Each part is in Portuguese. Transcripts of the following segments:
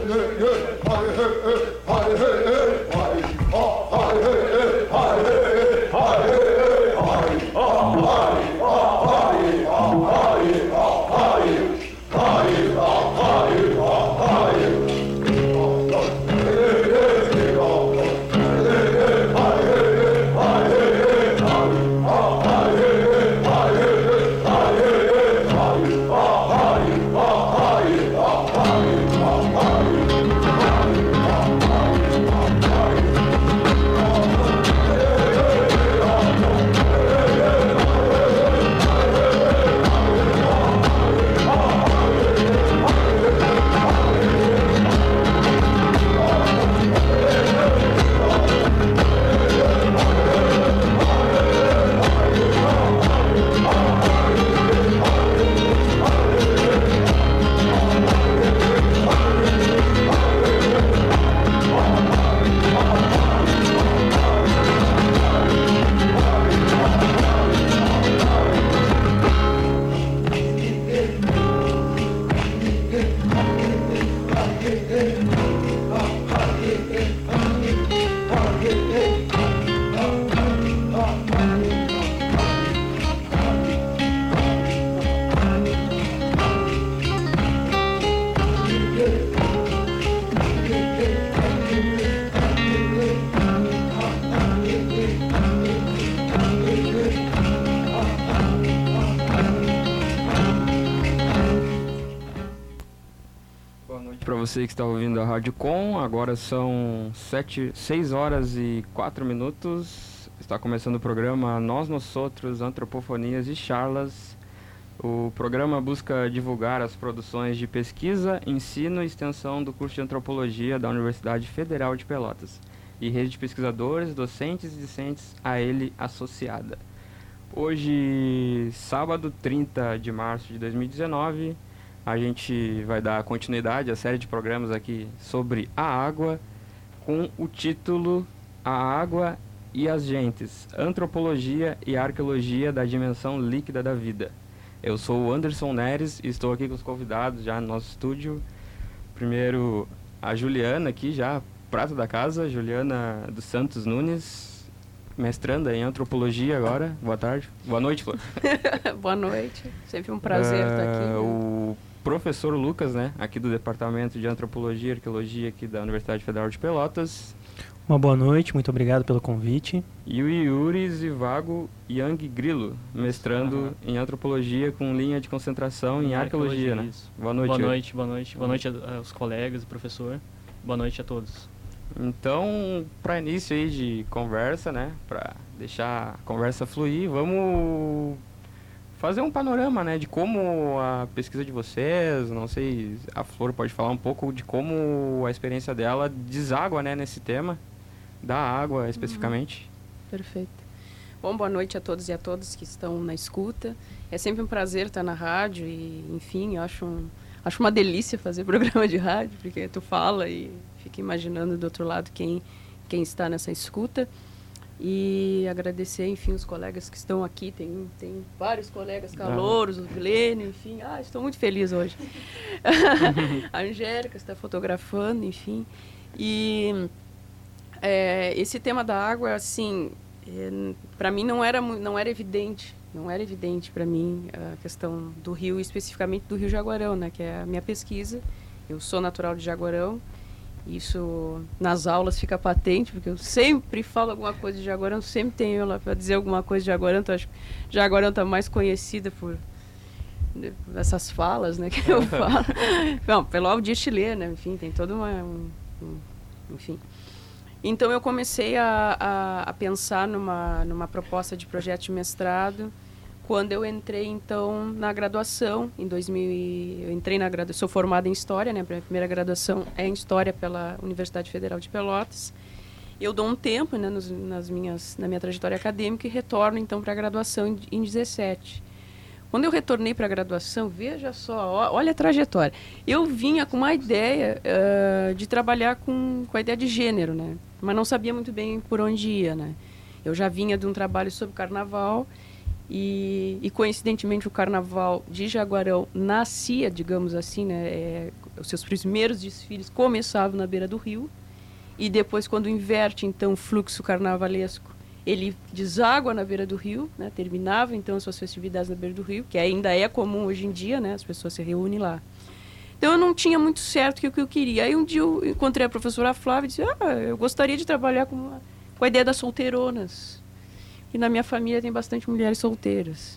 Você que está ouvindo a Rádio Com, agora são 6 horas e 4 minutos. Está começando o programa Nós Outros, Antropofonias e Charlas. O programa busca divulgar as produções de pesquisa, ensino e extensão do curso de Antropologia da Universidade Federal de Pelotas e rede de pesquisadores, docentes e discentes a ele associada. Hoje, sábado 30 de março de 2019, a gente vai dar continuidade à série de programas aqui sobre a água, com o título A Água e as Gentes, Antropologia e Arqueologia da Dimensão Líquida da Vida. Eu sou o Anderson Neres e estou aqui com os convidados já no nosso estúdio. Primeiro, a Juliana aqui já, prata da casa, Juliana dos Santos Nunes, mestranda em Antropologia agora. Boa tarde. Boa noite, Flor. Boa noite. Sempre um prazer estar aqui. Né? O professor Lucas, né, aqui do Departamento de Antropologia e Arqueologia aqui da Universidade Federal de Pelotas. Uma boa noite, muito obrigado pelo convite. E o Yuri Zivago Yang Grilo, mestrando em Antropologia com linha de concentração em Arqueologia, né? Isso. Boa noite. Boa noite aos colegas e professor. Boa noite a todos. Então, para início aí de conversa, né, para deixar a conversa fluir, vamos fazer um panorama, né, de como a pesquisa de vocês, não sei, a Flor pode falar um pouco de como a experiência dela deságua, né, nesse tema da água especificamente. Perfeito. Bom, boa noite a todos e a todas que estão na escuta. É sempre um prazer estar na rádio e, enfim, eu acho uma delícia fazer programa de rádio, porque tu fala e fica imaginando do outro lado quem está nessa escuta. E agradecer, enfim, os colegas que estão aqui. Tem vários colegas calouros, o Glênio, enfim. Estou muito feliz hoje. A Angélica está fotografando, enfim. E esse tema da água, assim, para mim não era evidente. Não era evidente para mim a questão do rio, especificamente do Rio Jaguarão, né, que é a minha pesquisa. Eu sou natural de Jaguarão. Isso nas aulas fica patente, porque eu sempre falo alguma coisa de Jaguarão, sempre tenho eu lá para dizer alguma coisa de Jaguarão, então acho que Jaguarão está mais conhecida por essas falas, né, que eu falo. Não, pelo Aldir Chile, né, enfim, tem toda enfim. Então eu comecei a pensar numa proposta de projeto de mestrado quando eu entrei, então, na graduação, em 2000, eu entrei na graduação, sou formada em História, né, a minha primeira graduação é em História pela Universidade Federal de Pelotas. Eu dou um tempo, né, na minha trajetória acadêmica e retorno, então, para a graduação em 17. Quando eu retornei para a graduação, veja só, olha a trajetória. Eu vinha com uma ideia de trabalhar com a ideia de gênero, né, mas não sabia muito bem por onde ia, né. Eu já vinha de um trabalho sobre carnaval. E coincidentemente o carnaval de Jaguarão nascia, digamos assim, né? Os seus primeiros desfiles começavam na beira do rio. E depois, quando inverte então o fluxo carnavalesco, ele deságua na beira do rio, né? Terminava então as suas festividades na beira do rio, que ainda é comum hoje em dia, né? As pessoas se reúnem lá. Então eu não tinha muito certo o que eu queria. Aí um dia eu encontrei a professora Flávia e disse: eu gostaria de trabalhar com a ideia das solteironas. E na minha família tem bastante mulheres solteiras.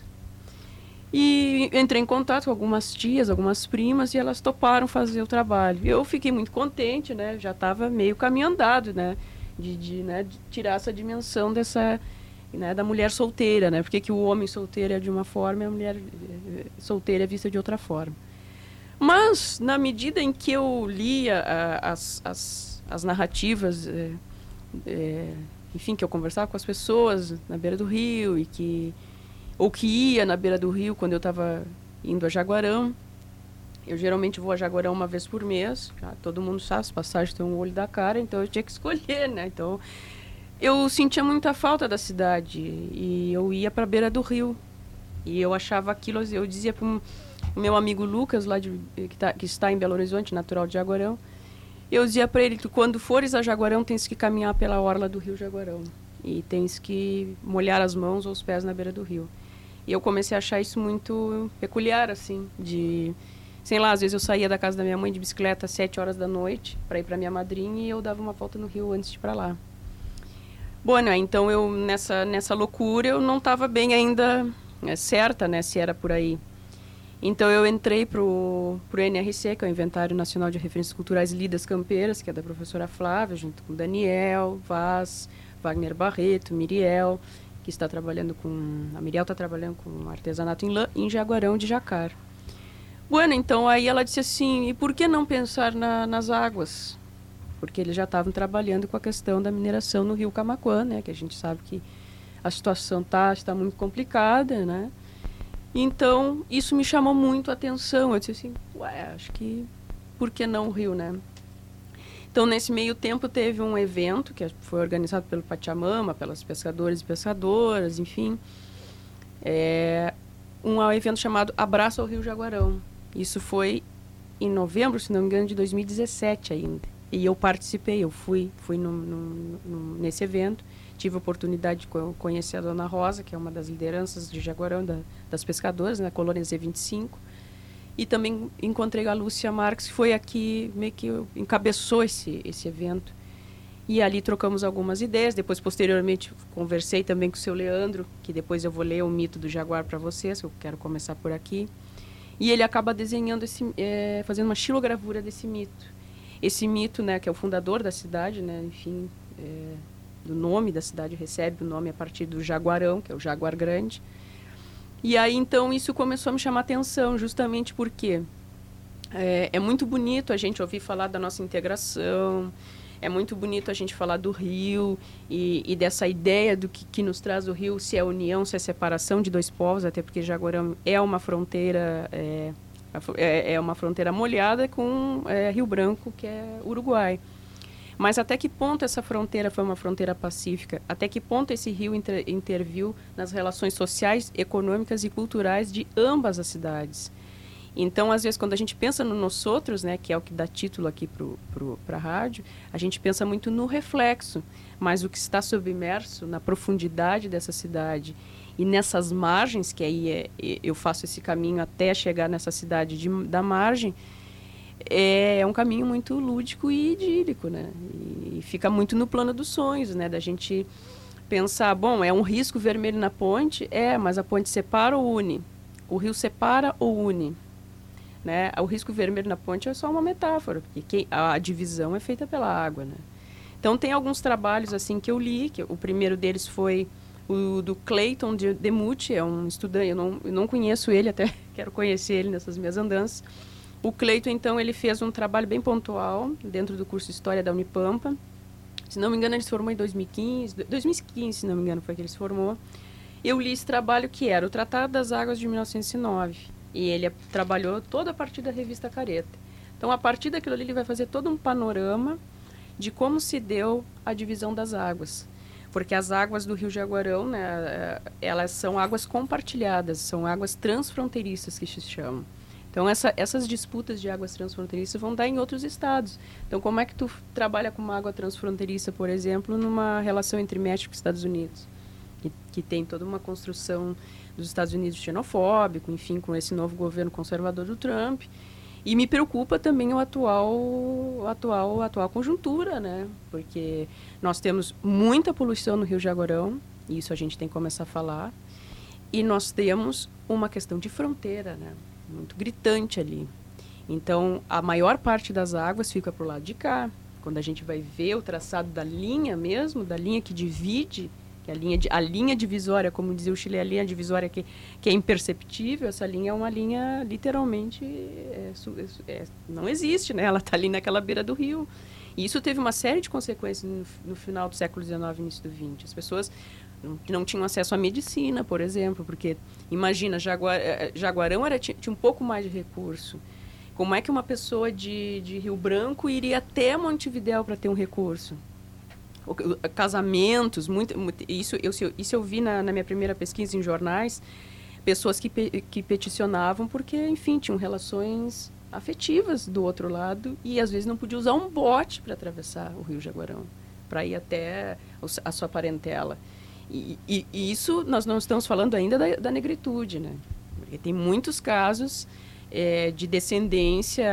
E entrei em contato com algumas tias, algumas primas, e elas toparam fazer o trabalho. Eu fiquei muito contente, né? Já estava meio caminho andado, né? De tirar essa dimensão dessa, né, da mulher solteira, né? Porque que o homem solteiro é de uma forma e a mulher solteira é vista de outra forma. Mas, na medida em que eu lia as narrativas, enfim, que eu conversava com as pessoas na beira do rio, ou que ia na beira do rio quando eu estava indo a Jaguarão. Eu geralmente vou a Jaguarão uma vez por mês, já todo mundo sabe, as passagens têm um olho da cara, então eu tinha que escolher, né? Então, eu sentia muita falta da cidade e eu ia para a beira do rio. E eu achava aquilo, eu dizia para o meu amigo Lucas, lá que está em Belo Horizonte, natural de Jaguarão, eu dizia para ele que quando fores a Jaguarão, tens que caminhar pela orla do rio Jaguarão. E tens que molhar as mãos ou os pés na beira do rio. E eu comecei a achar isso muito peculiar, assim, sei lá, às vezes eu saía da casa da minha mãe de bicicleta às 7 horas da noite para ir para minha madrinha e eu dava uma volta no rio antes de ir para lá. Bom, né, então eu, nessa loucura, eu não estava bem ainda certa, né, se era por aí. Então eu entrei pro NRC, que é o Inventário Nacional de Referências Culturais Lidas Campeiras, que é da professora Flávia, junto com Daniel, Vaz, Wagner Barreto, Miriel, que está trabalhando a Miriel está trabalhando com artesanato em lã em Jaguarão de Jacar. Bueno, então aí ela disse assim, e por que não pensar nas águas? Porque eles já estavam trabalhando com a questão da mineração no rio Camaquã, né, que a gente sabe que a situação está muito complicada, né? Então, isso me chamou muito a atenção. Eu disse assim, acho que por que não o rio, né? Então, nesse meio tempo, teve um evento que foi organizado pelo Pachamama, pelas pescadores e pescadoras, enfim. Um evento chamado Abraço ao Rio Jaguarão. Isso foi em novembro, se não me engano, de 2017 ainda. E eu participei, eu fui nesse evento. Tive a oportunidade de conhecer a Dona Rosa, que é uma das lideranças de Jaguarão, das pescadoras, na colônia Z25. E também encontrei a Lúcia Marques, que foi aqui, meio que encabeçou esse evento. E ali trocamos algumas ideias. Depois, posteriormente, conversei também com o seu Leandro, que depois eu vou ler o mito do Jaguar para vocês, que eu quero começar por aqui. E ele acaba desenhando, fazendo uma xilogravura desse mito. Esse mito, né, que é o fundador da cidade, né, enfim... do nome da cidade, recebe o nome a partir do Jaguarão, que é o Jaguar Grande. E aí, então, isso começou a me chamar a atenção, justamente porque é muito bonito a gente ouvir falar da nossa integração, é muito bonito a gente falar do rio e dessa ideia do que nos traz o rio, se é união, se é separação de dois povos, até porque Jaguarão é uma fronteira... é uma fronteira molhada com Rio Branco, que é Uruguai. Mas até que ponto essa fronteira foi uma fronteira pacífica? Até que ponto esse rio interviu nas relações sociais, econômicas e culturais de ambas as cidades? Então, às vezes, quando a gente pensa no Nós Outros, né, que é o que dá título aqui para a rádio, a gente pensa muito no reflexo, mas o que está submerso na profundidade dessa cidade e nessas margens, que aí eu faço esse caminho até chegar nessa cidade da margem, é um caminho muito lúdico e idílico, né? E fica muito no plano dos sonhos, né? Da gente pensar, bom, é um risco vermelho na ponte? Mas a ponte separa ou une? O rio separa ou une? Né? O risco vermelho na ponte é só uma metáfora, porque a divisão é feita pela água, né? Então, tem alguns trabalhos assim que eu li, que o primeiro deles foi o do Clayton Demuth, é um estudante, eu não conheço ele, até quero conhecer ele nessas minhas andanças. O Cleiton, então, ele fez um trabalho bem pontual dentro do curso de História da Unipampa. Se não me engano, ele se formou em 2015, se não me engano, foi que ele se formou. Eu li esse trabalho que era o Tratado das Águas de 1909. E ele trabalhou toda a partir da revista Careta. Então, a partir daquilo ali, ele vai fazer todo um panorama de como se deu a divisão das águas. porque as águas do Rio Jaguarão, né, elas são águas compartilhadas, são águas transfronteiriças que se chamam. Então, essas disputas de águas transfronteiriças vão dar em outros estados. Então, como é que tu trabalha com uma água transfronteiriça, por exemplo, numa relação entre México e Estados Unidos? Que tem toda uma construção dos Estados Unidos xenofóbico, enfim, com esse novo governo conservador do Trump. E me preocupa também a atual conjuntura, né? Porque nós temos muita poluição no Rio Jaguarão, e isso a gente tem que começar a falar, e nós temos uma questão de fronteira, né? Muito gritante ali. Então, a maior parte das águas fica para o lado de cá. Quando a gente vai ver o traçado da linha mesmo, da linha que divide, que é a linha divisória, como dizia o Chile, a linha divisória que é imperceptível, essa linha é uma linha literalmente não existe, né? Ela está ali naquela beira do rio. E isso teve uma série de consequências no final do século XIX, início do XX. As pessoas não tinham acesso à medicina, por exemplo, porque, imagina, Jaguarão tinha um pouco mais de recurso. Como é que uma pessoa de Rio Branco iria até Montevidéu para ter um recurso? Casamentos, isso eu vi na minha primeira pesquisa em jornais, pessoas que peticionavam porque, enfim, tinham relações afetivas do outro lado e às vezes não podia usar um bote para atravessar o Rio Jaguarão, para ir até a sua parentela. E isso nós não estamos falando ainda da negritude, né? Porque tem muitos casos de descendência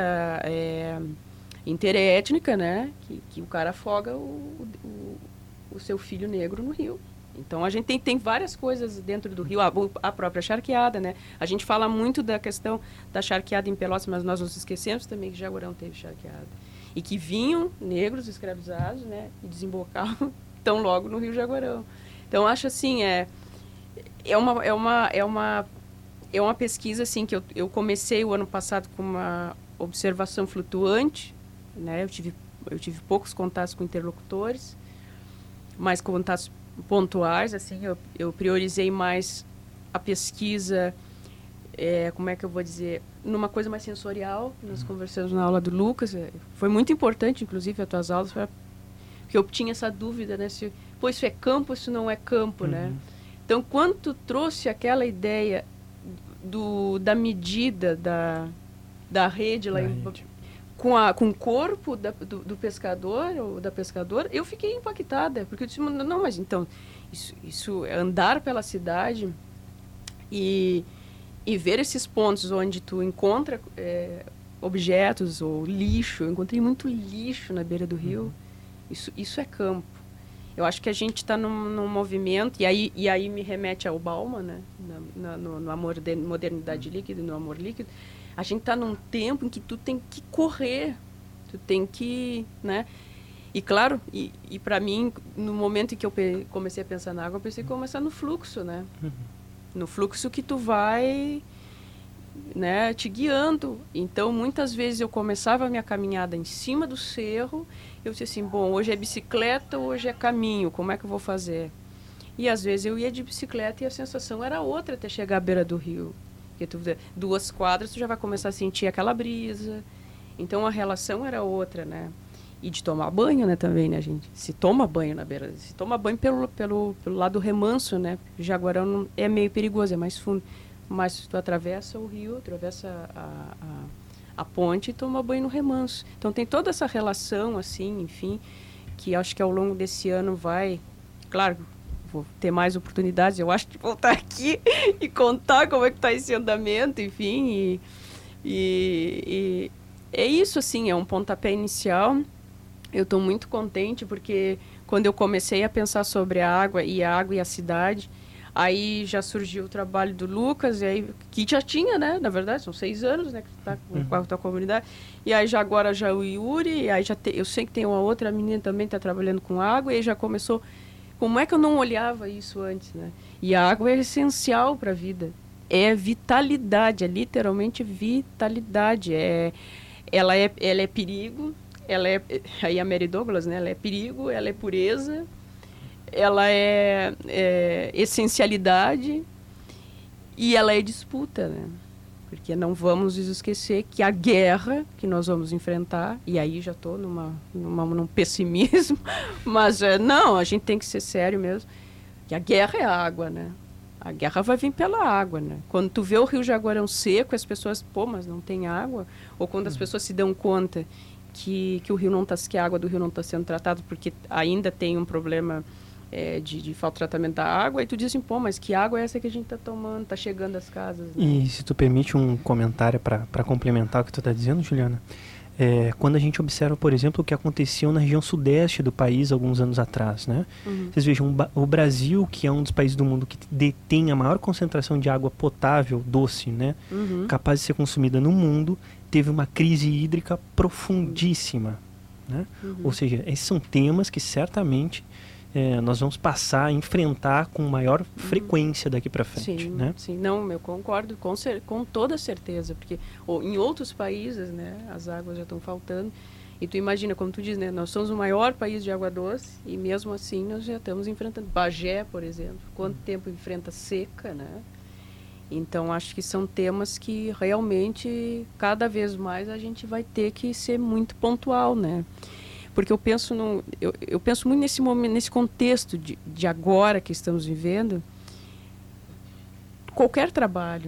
interétnica, né? Que o cara afoga o seu filho negro no rio. Então, a gente tem várias coisas dentro do rio. A própria charqueada, né? A gente fala muito da questão da charqueada em Pelotas, mas nós nos esquecemos também que Jaguarão teve charqueada. E que vinham negros escravizados, né? E desembocavam tão logo no Rio Jaguarão. Então, acho assim, é uma pesquisa assim, que eu comecei o ano passado com uma observação flutuante, né? Eu tive poucos contatos com interlocutores, mais contatos pontuais, assim, eu priorizei mais a pesquisa, como é que eu vou dizer, numa coisa mais sensorial. Nós conversamos na aula do Lucas, foi muito importante, inclusive, as tuas aulas, porque eu tinha essa dúvida, né, se isso é campo, isso não é campo, né? Então, quando tu trouxe aquela ideia da medida da rede lá com o corpo do pescador ou da pescadora, eu fiquei impactada, porque eu disse, não, mas então, isso é andar pela cidade e ver esses pontos onde tu encontra objetos ou lixo. Eu encontrei muito lixo na beira do rio. Isso é campo. Eu acho que a gente está num movimento, e aí me remete ao Bauman, né? No amor de modernidade líquida, no amor líquido. A gente está num tempo em que tu tem que correr, tu tem que, né? E claro, e para mim, no momento em que eu comecei a pensar na água, eu pensei em começar no fluxo, né? No fluxo que tu vai, né, te guiando. Então, muitas vezes eu começava a minha caminhada em cima do cerro, eu disse assim, bom, hoje é bicicleta, hoje é caminho, como é que eu vou fazer? E às vezes eu ia de bicicleta e a sensação era outra até chegar à beira do rio. Porque 2 quadras tu já vai começar a sentir aquela brisa. Então a relação era outra, né? E de tomar banho, né, também, né, gente? Se toma banho na beira, se toma banho pelo lado remanso, né? Jaguarão é meio perigoso, é mais fundo. Mas tu atravessa o rio, atravessa a ponte e toma banho no remanso. Então tem toda essa relação, assim, enfim, que acho que ao longo desse ano vai... Claro, vou ter mais oportunidades, eu acho, de voltar aqui e contar como é que está esse andamento, enfim. E é isso, assim, é um pontapé inicial. Eu estou muito contente porque quando eu comecei a pensar sobre a água e a cidade, aí já surgiu o trabalho do Lucas, e aí, que já tinha, né? Na verdade, são 6 anos, né? Que tu tá com a tua comunidade. E aí agora já o Yuri, e aí eu sei que tem uma outra menina também que está trabalhando com água, e aí já começou... Como é que eu não olhava isso antes, né? E a água é essencial para a vida. É vitalidade, é literalmente vitalidade. Ela é perigo, aí a Mary Douglas, né? Ela é perigo, ela é pureza, ela é essencialidade e ela é disputa, né? Porque não vamos esquecer que a guerra que nós vamos enfrentar, e aí já estou num pessimismo, mas não, a gente tem que ser sério mesmo, que a guerra é a água, né? A guerra vai vir pela água, né? Quando tu vê o Rio Jaguarão seco, as pessoas, mas não tem água, ou quando as pessoas se dão conta que o rio não tá, que a água do rio não está sendo tratada porque ainda tem um problema de falta de tratamento da água, e tu diz assim, mas que água é essa que a gente está tomando, está chegando às casas, né? E se tu permite um comentário para complementar o que tu está dizendo, Juliana, quando a gente observa, por exemplo, o que aconteceu na região sudeste do país alguns anos atrás, né? Vocês vejam, o Brasil, que é um dos países do mundo que detém a maior concentração de água potável, doce, né? Capaz de ser consumida no mundo, teve uma crise hídrica profundíssima, né? Ou seja, esses são temas que certamente nós vamos passar a enfrentar com maior frequência daqui para frente, sim, né? Sim, não, eu concordo com toda certeza, porque em outros países, né, as águas já estão faltando, e tu imagina, como tu diz, né, nós somos o maior país de água doce, e mesmo assim nós já estamos enfrentando, Bagé, por exemplo, quanto tempo enfrenta seca, né? Então, acho que são temas que realmente, cada vez mais, a gente vai ter que ser muito pontual, né? Porque eu penso eu penso muito nesse momento, nesse contexto de agora que estamos vivendo, qualquer trabalho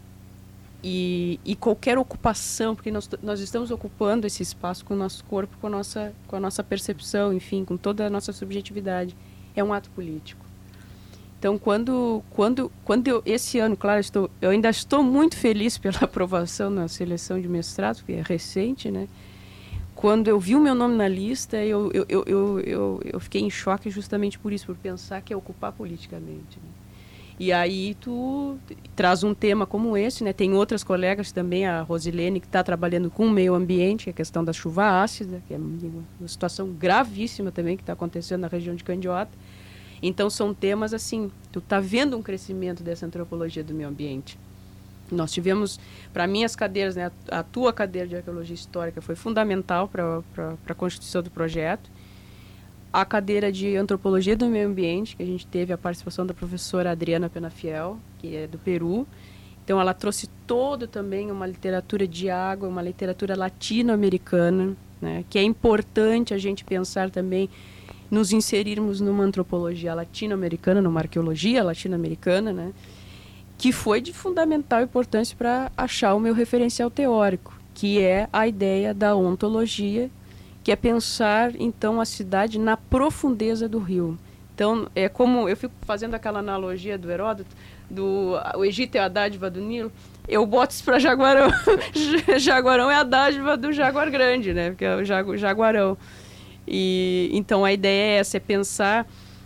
e qualquer ocupação, porque nós estamos ocupando esse espaço com o nosso corpo, com a nossa percepção, enfim, com toda a nossa subjetividade, é um ato político. Então, quando esse ano, claro, eu ainda estou muito feliz pela aprovação na seleção de mestrado, que é recente, né? Quando eu vi o meu nome na lista, eu fiquei em choque justamente por isso, por pensar que é ocupar politicamente, né? E aí tu traz um tema como esse, né? Tem outras colegas também, a Rosilene, que está trabalhando com o meio ambiente, que é a questão da chuva ácida, que é uma situação gravíssima também que está acontecendo na região de Candiota. Então, são temas assim, tu está vendo um crescimento dessa antropologia do meio ambiente. Nós tivemos, para mim, as cadeiras, né, a tua cadeira de arqueologia histórica foi fundamental para a constituição do projeto. A cadeira de antropologia do meio ambiente, que a gente teve a participação da professora Adriana Penafiel, que é do Peru. Então, ela trouxe todo também uma literatura de água, uma literatura latino-americana, né, que é importante a gente pensar também, nos inserirmos numa antropologia latino-americana, numa arqueologia latino-americana, né, que foi de fundamental importância para achar o meu referencial teórico, que é a ideia da ontologia, que é pensar, então, a cidade na profundeza do rio. Então, é como eu fico fazendo aquela analogia do Heródoto, o Egito é a dádiva do Nilo, eu boto isso para Jaguarão. Jaguarão é a dádiva do Jaguar Grande, né, porque é o Jaguarão. E, então, a ideia é essa, é pensar...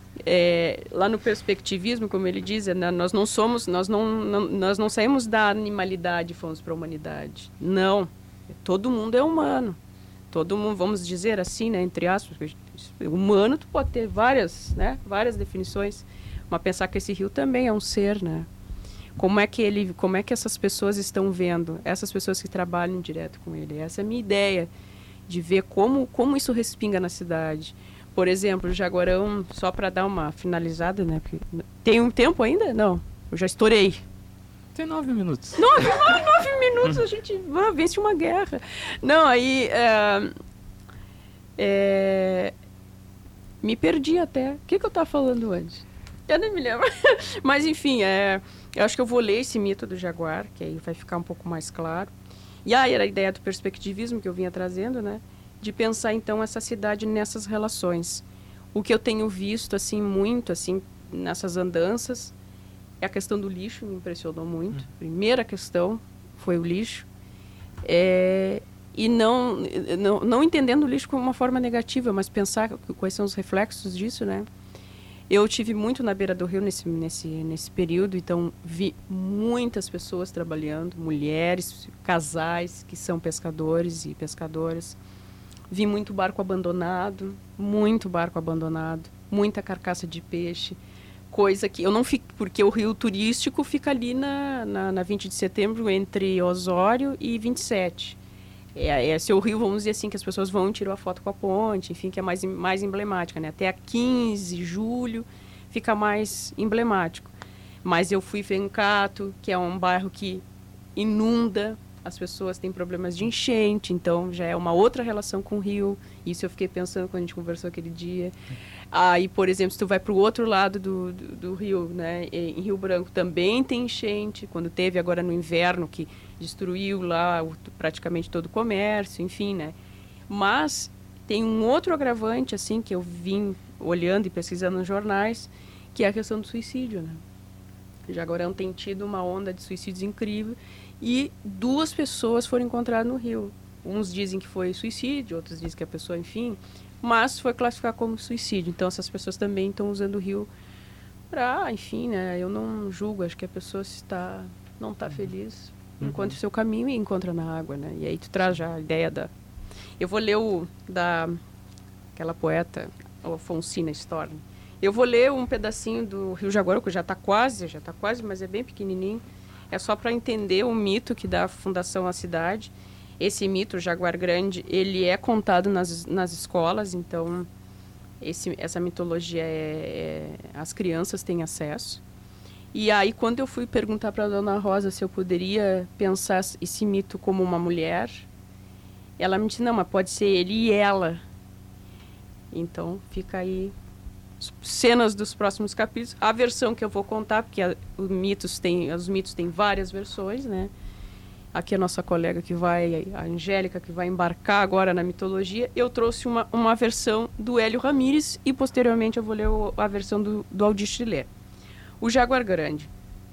lá no perspectivismo, como ele diz, nós não saímos da animalidade e fomos para a humanidade. Não, todo mundo é humano. Todo mundo, vamos dizer assim, né, entre aspas, humano tu pode ter várias definições, mas pensar que esse rio também é um ser, né? Como é que essas pessoas estão vendo, essas pessoas que trabalham direto com ele? Essa é a minha ideia, de ver como isso respinga na cidade. Por exemplo, o Jaguarão, só para dar uma finalizada, né? Porque tem um tempo ainda? Não, eu já estourei. Tem 9 minutos. 9 minutos, a gente vence uma guerra. Não, aí... me perdi até. O que eu estava falando antes? Eu nem me lembro. Mas, enfim, eu acho que eu vou ler esse mito do Jaguar, que aí vai ficar um pouco mais claro. E aí era a ideia do perspectivismo que eu vinha trazendo, né? De pensar, então, essa cidade nessas relações. O que eu tenho visto, assim, muito, assim, nessas andanças, é a questão do lixo, me impressionou muito. Primeira questão foi o lixo. E não entendendo o lixo como uma forma negativa, mas pensar quais são os reflexos disso, né? Eu tive muito na beira do rio nesse período, então vi muitas pessoas trabalhando, mulheres, casais que são pescadores e pescadoras. Vi muito barco abandonado, muita carcaça de peixe, coisa que eu não fico, porque o rio turístico fica ali na 20 de setembro, entre Osório e 27. Esse é o rio, vamos dizer assim, que as pessoas vão e tiram a foto com a ponte, enfim, que é mais emblemática, né? Até a 15 de julho fica mais emblemático. Mas eu fui em Vencato, que é um bairro que inunda, as pessoas têm problemas de enchente, então já é uma outra relação com o rio. Isso eu fiquei pensando quando a gente conversou aquele dia. Aí, por exemplo, se tu vai para o outro lado do rio, né, em Rio Branco, também tem enchente, quando teve agora no inverno, que destruiu lá praticamente todo o comércio, enfim, né. Mas tem um outro agravante, assim, que eu vim olhando e pesquisando nos jornais, que é a questão do suicídio, né. Jaguarão tem tido uma onda de suicídios incrível e 2 pessoas foram encontradas no rio. Uns dizem que foi suicídio, outros dizem que a pessoa, enfim, mas foi classificado como suicídio. Então, essas pessoas também estão usando o rio para, enfim, né? Eu não julgo, acho que a pessoa não está feliz, encontra o seu caminho e encontra na água, né? E aí tu traz já a ideia da... Eu vou ler aquela poeta, Alfonsina Storni. Eu vou ler um pedacinho do Rio Jaguarão, que já está quase, mas é bem pequenininho. É só para entender o mito que dá a fundação à cidade. Esse mito, o Jaguar Grande, ele é contado nas escolas, então essa mitologia as crianças têm acesso. E aí, quando eu fui perguntar para a Dona Rosa se eu poderia pensar esse mito como uma mulher, ela me disse, não, mas pode ser ele e ela. Então, fica aí cenas dos próximos capítulos. A versão que eu vou contar, porque os mitos têm várias versões, né? Aqui a nossa colega a Angélica, que vai embarcar agora na mitologia, eu trouxe uma versão do Hélio Ramírez e posteriormente eu vou ler a versão do Aldir Chilé. O Jaguar Grande.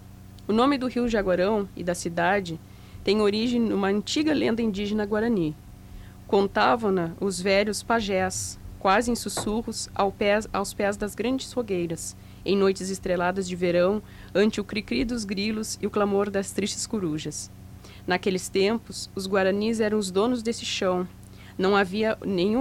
O nome do rio Jaguarão e da cidade tem origem numa antiga lenda indígena guarani. Contavam-na os velhos pajés, quase em sussurros, aos pés das grandes fogueiras, em noites estreladas de verão, ante o cri-cri dos grilos e o clamor das tristes corujas. Naqueles tempos, os guaranis eram os donos desse chão. Não havia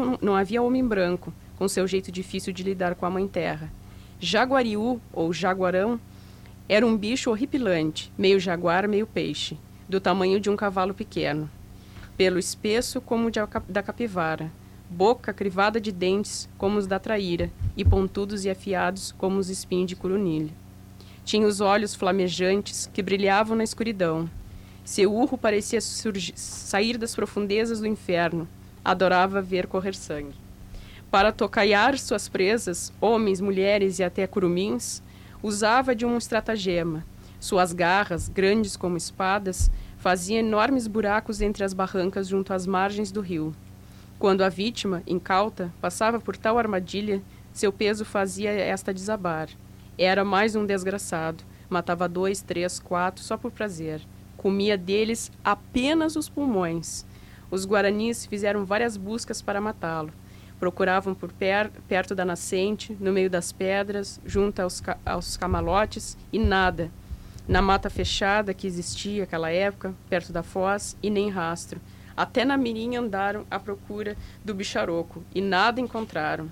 homem branco, com seu jeito difícil de lidar com a mãe terra. Jaguariú, ou jaguarão, era um bicho horripilante, meio jaguar, meio peixe, do tamanho de um cavalo pequeno. Pelo espesso como da capivara, boca crivada de dentes como os da traíra, e pontudos e afiados como os espinhos de curunilha. Tinha os olhos flamejantes que brilhavam na escuridão. Seu urro parecia sair das profundezas do inferno. Adorava ver correr sangue. Para tocaiar suas presas, homens, mulheres e até curumins, usava de um estratagema. Suas garras, grandes como espadas, faziam enormes buracos entre as barrancas junto às margens do rio. Quando a vítima, incauta, passava por tal armadilha, seu peso fazia esta desabar. Era mais um desgraçado. Matava 2, 3, 4, só por prazer. Comia deles apenas os pulmões. Os guaranis fizeram várias buscas para matá-lo. Procuravam por perto da nascente, no meio das pedras, junto aos camalotes, e nada. Na mata fechada que existia naquela época, perto da foz, e nem rastro. Até na mirim andaram à procura do bicharoco, e nada encontraram.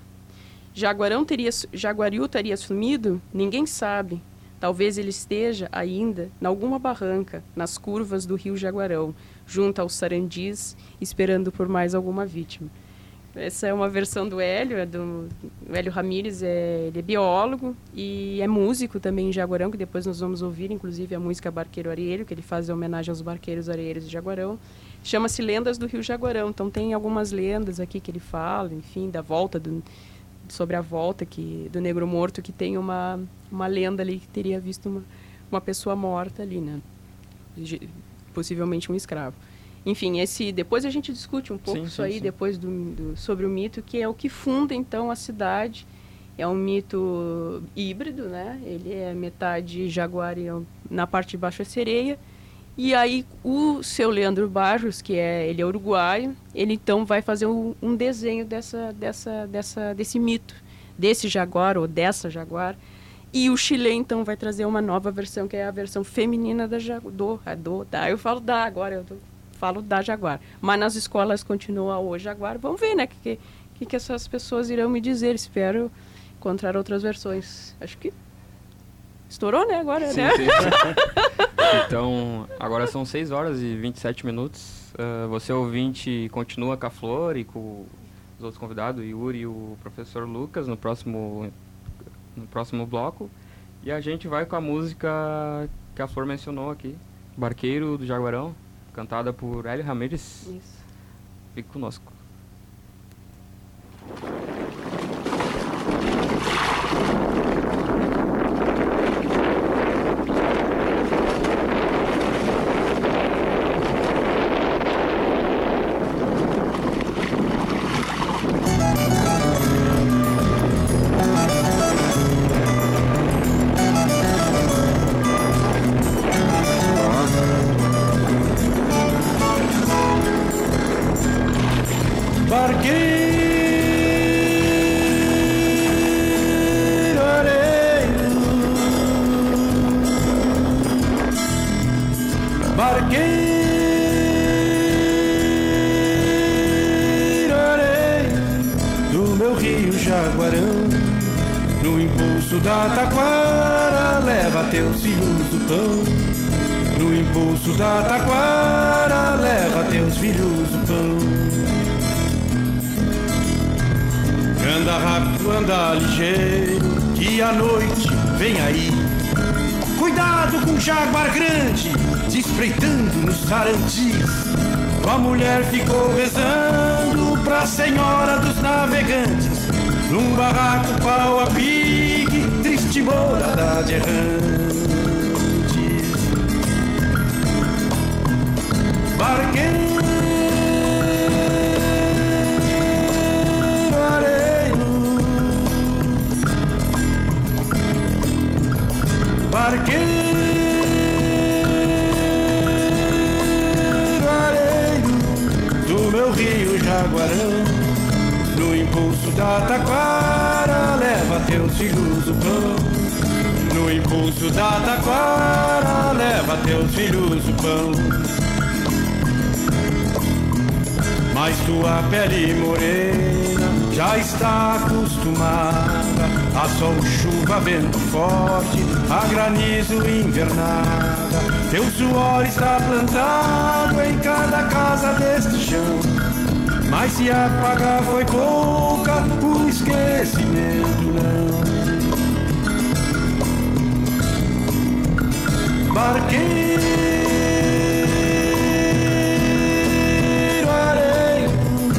Jaguariú teria sumido? Ninguém sabe. Talvez ele esteja ainda em alguma barranca, nas curvas do rio Jaguarão, junto aos sarandis, esperando por mais alguma vítima. Essa é uma versão do Hélio, do Hélio Ramírez, ele é biólogo e é músico também em Jaguarão, que depois nós vamos ouvir, inclusive, a música Barqueiro Areeiro, que ele faz em homenagem aos barqueiros areeiros de Jaguarão. Chama-se Lendas do Rio Jaguarão, então tem algumas lendas aqui que ele fala, enfim, da volta sobre a volta do Negro Morto, que tem uma lenda ali que teria visto uma pessoa morta ali, né? Possivelmente um escravo. Enfim, depois a gente discute um pouco sim. Depois sobre o mito, que é o que funda, então, a cidade. É um mito híbrido, né? Ele é metade jaguar e na parte de baixo é sereia. E aí o seu Leandro Barros, ele é uruguaio, ele então vai fazer um desenho desse mito, desse jaguar ou dessa jaguar. E o Chile então vai trazer uma nova versão, que é a versão feminina eu falo da agora, eu falo da jaguar. Mas nas escolas continua o jaguar. Vamos ver, né, que essas pessoas irão me dizer. Espero encontrar outras versões. Acho que estourou, né, agora, sim, né? Sim. Então, agora são 6 horas e 27 minutos. Você, ouvinte, continua com a Flor e com os outros convidados, o Yuri e o professor Lucas, no próximo bloco. E a gente vai com a música que a Flor mencionou aqui, Barqueiro do Jaguarão, cantada por Hélio Ramírez. Isso. Fique conosco. Da taquara, leva teus filhos do pão. No impulso da taquara, leva teus filhos do pão. Anda rápido, anda ligeiro, que a noite vem aí. Cuidado com o jaguar grande, se espreitando nos tarantis. A mulher ficou rezando pra Senhora dos Navegantes, num barraco pau a pique, triste morada de errantes. Barqueiro areio, barqueiro areio do meu rio Jaguarão. No impulso da taquara, leva teus filhos do pão. No impulso da taquara, leva teus filhos do pão. Mas tua pele morena já está acostumada a sol, chuva, vento forte, a granizo invernada. Teu suor está plantado em cada casa deste chão. Mas se apagar foi pouca, o esquecimento não. Barqueiro areio,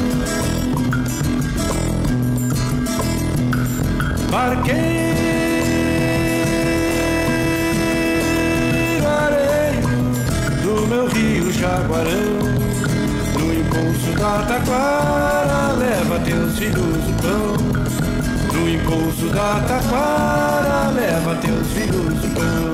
barqueiro areio do meu rio Jaguarão. No impulso da taquara, leva teus filhos do pão. No impulso da taquara, leva teus filhos do pão.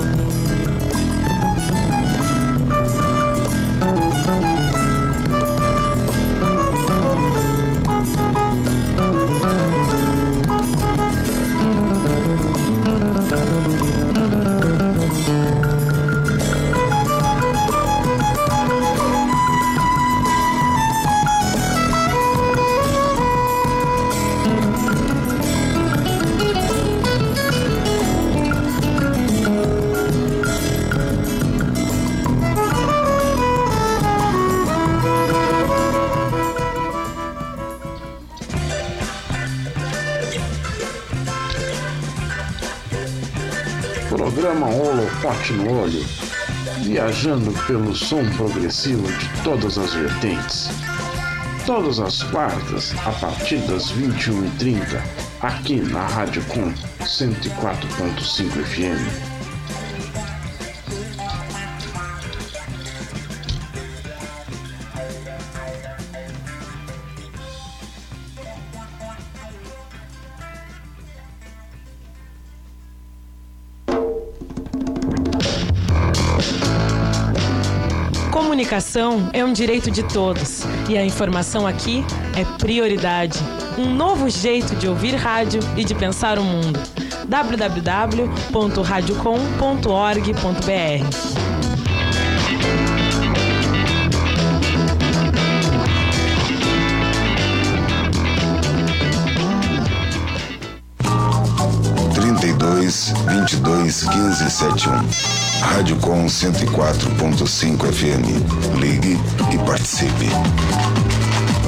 Programa Holofote no Olho, viajando pelo som progressivo de todas as vertentes. Todas as quartas, a partir das 21h30, aqui na Rádio Com 104.5 FM. Comunicação é um direito de todos e a informação aqui é prioridade. Um novo jeito de ouvir rádio e de pensar o mundo. www.radiocom.org.br. (32 22 15 71). Rádio Com 104.5 FM. Ligue e participe.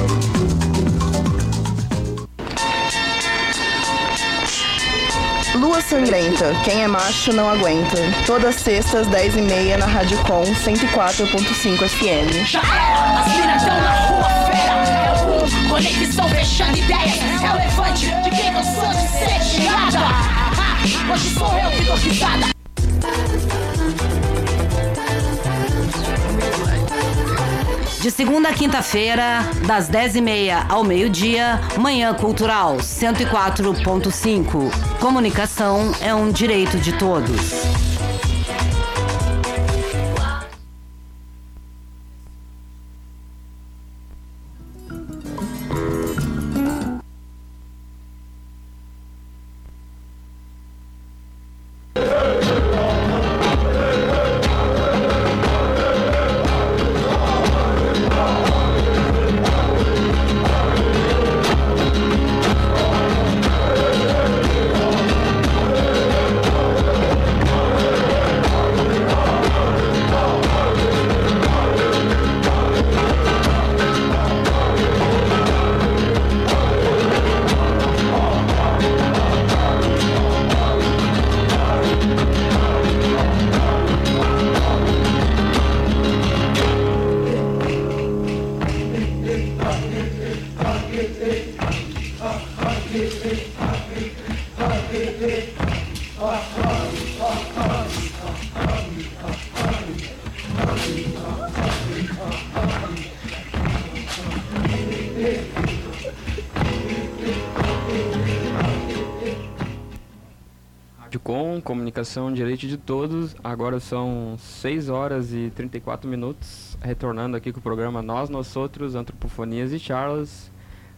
Lua Lua Sangrenta, quem é macho não aguenta. Todas sextas, 10h30 na Rádio Com 104.5 FM. Já é, as minas tão na rua feira. É o boom, conexão fechando ideias. É o levante de quem cansou de ser xingada. Hoje sou eu que dou risada. De segunda a quinta-feira, das 10h30 ao meio-dia, Manhã Cultural 104.5. Comunicação é um direito de todos. Com comunicação, direito de todos. Agora são 6 horas e 34 minutos, retornando aqui com o programa Nós Outros, Antropofonias e Charlas,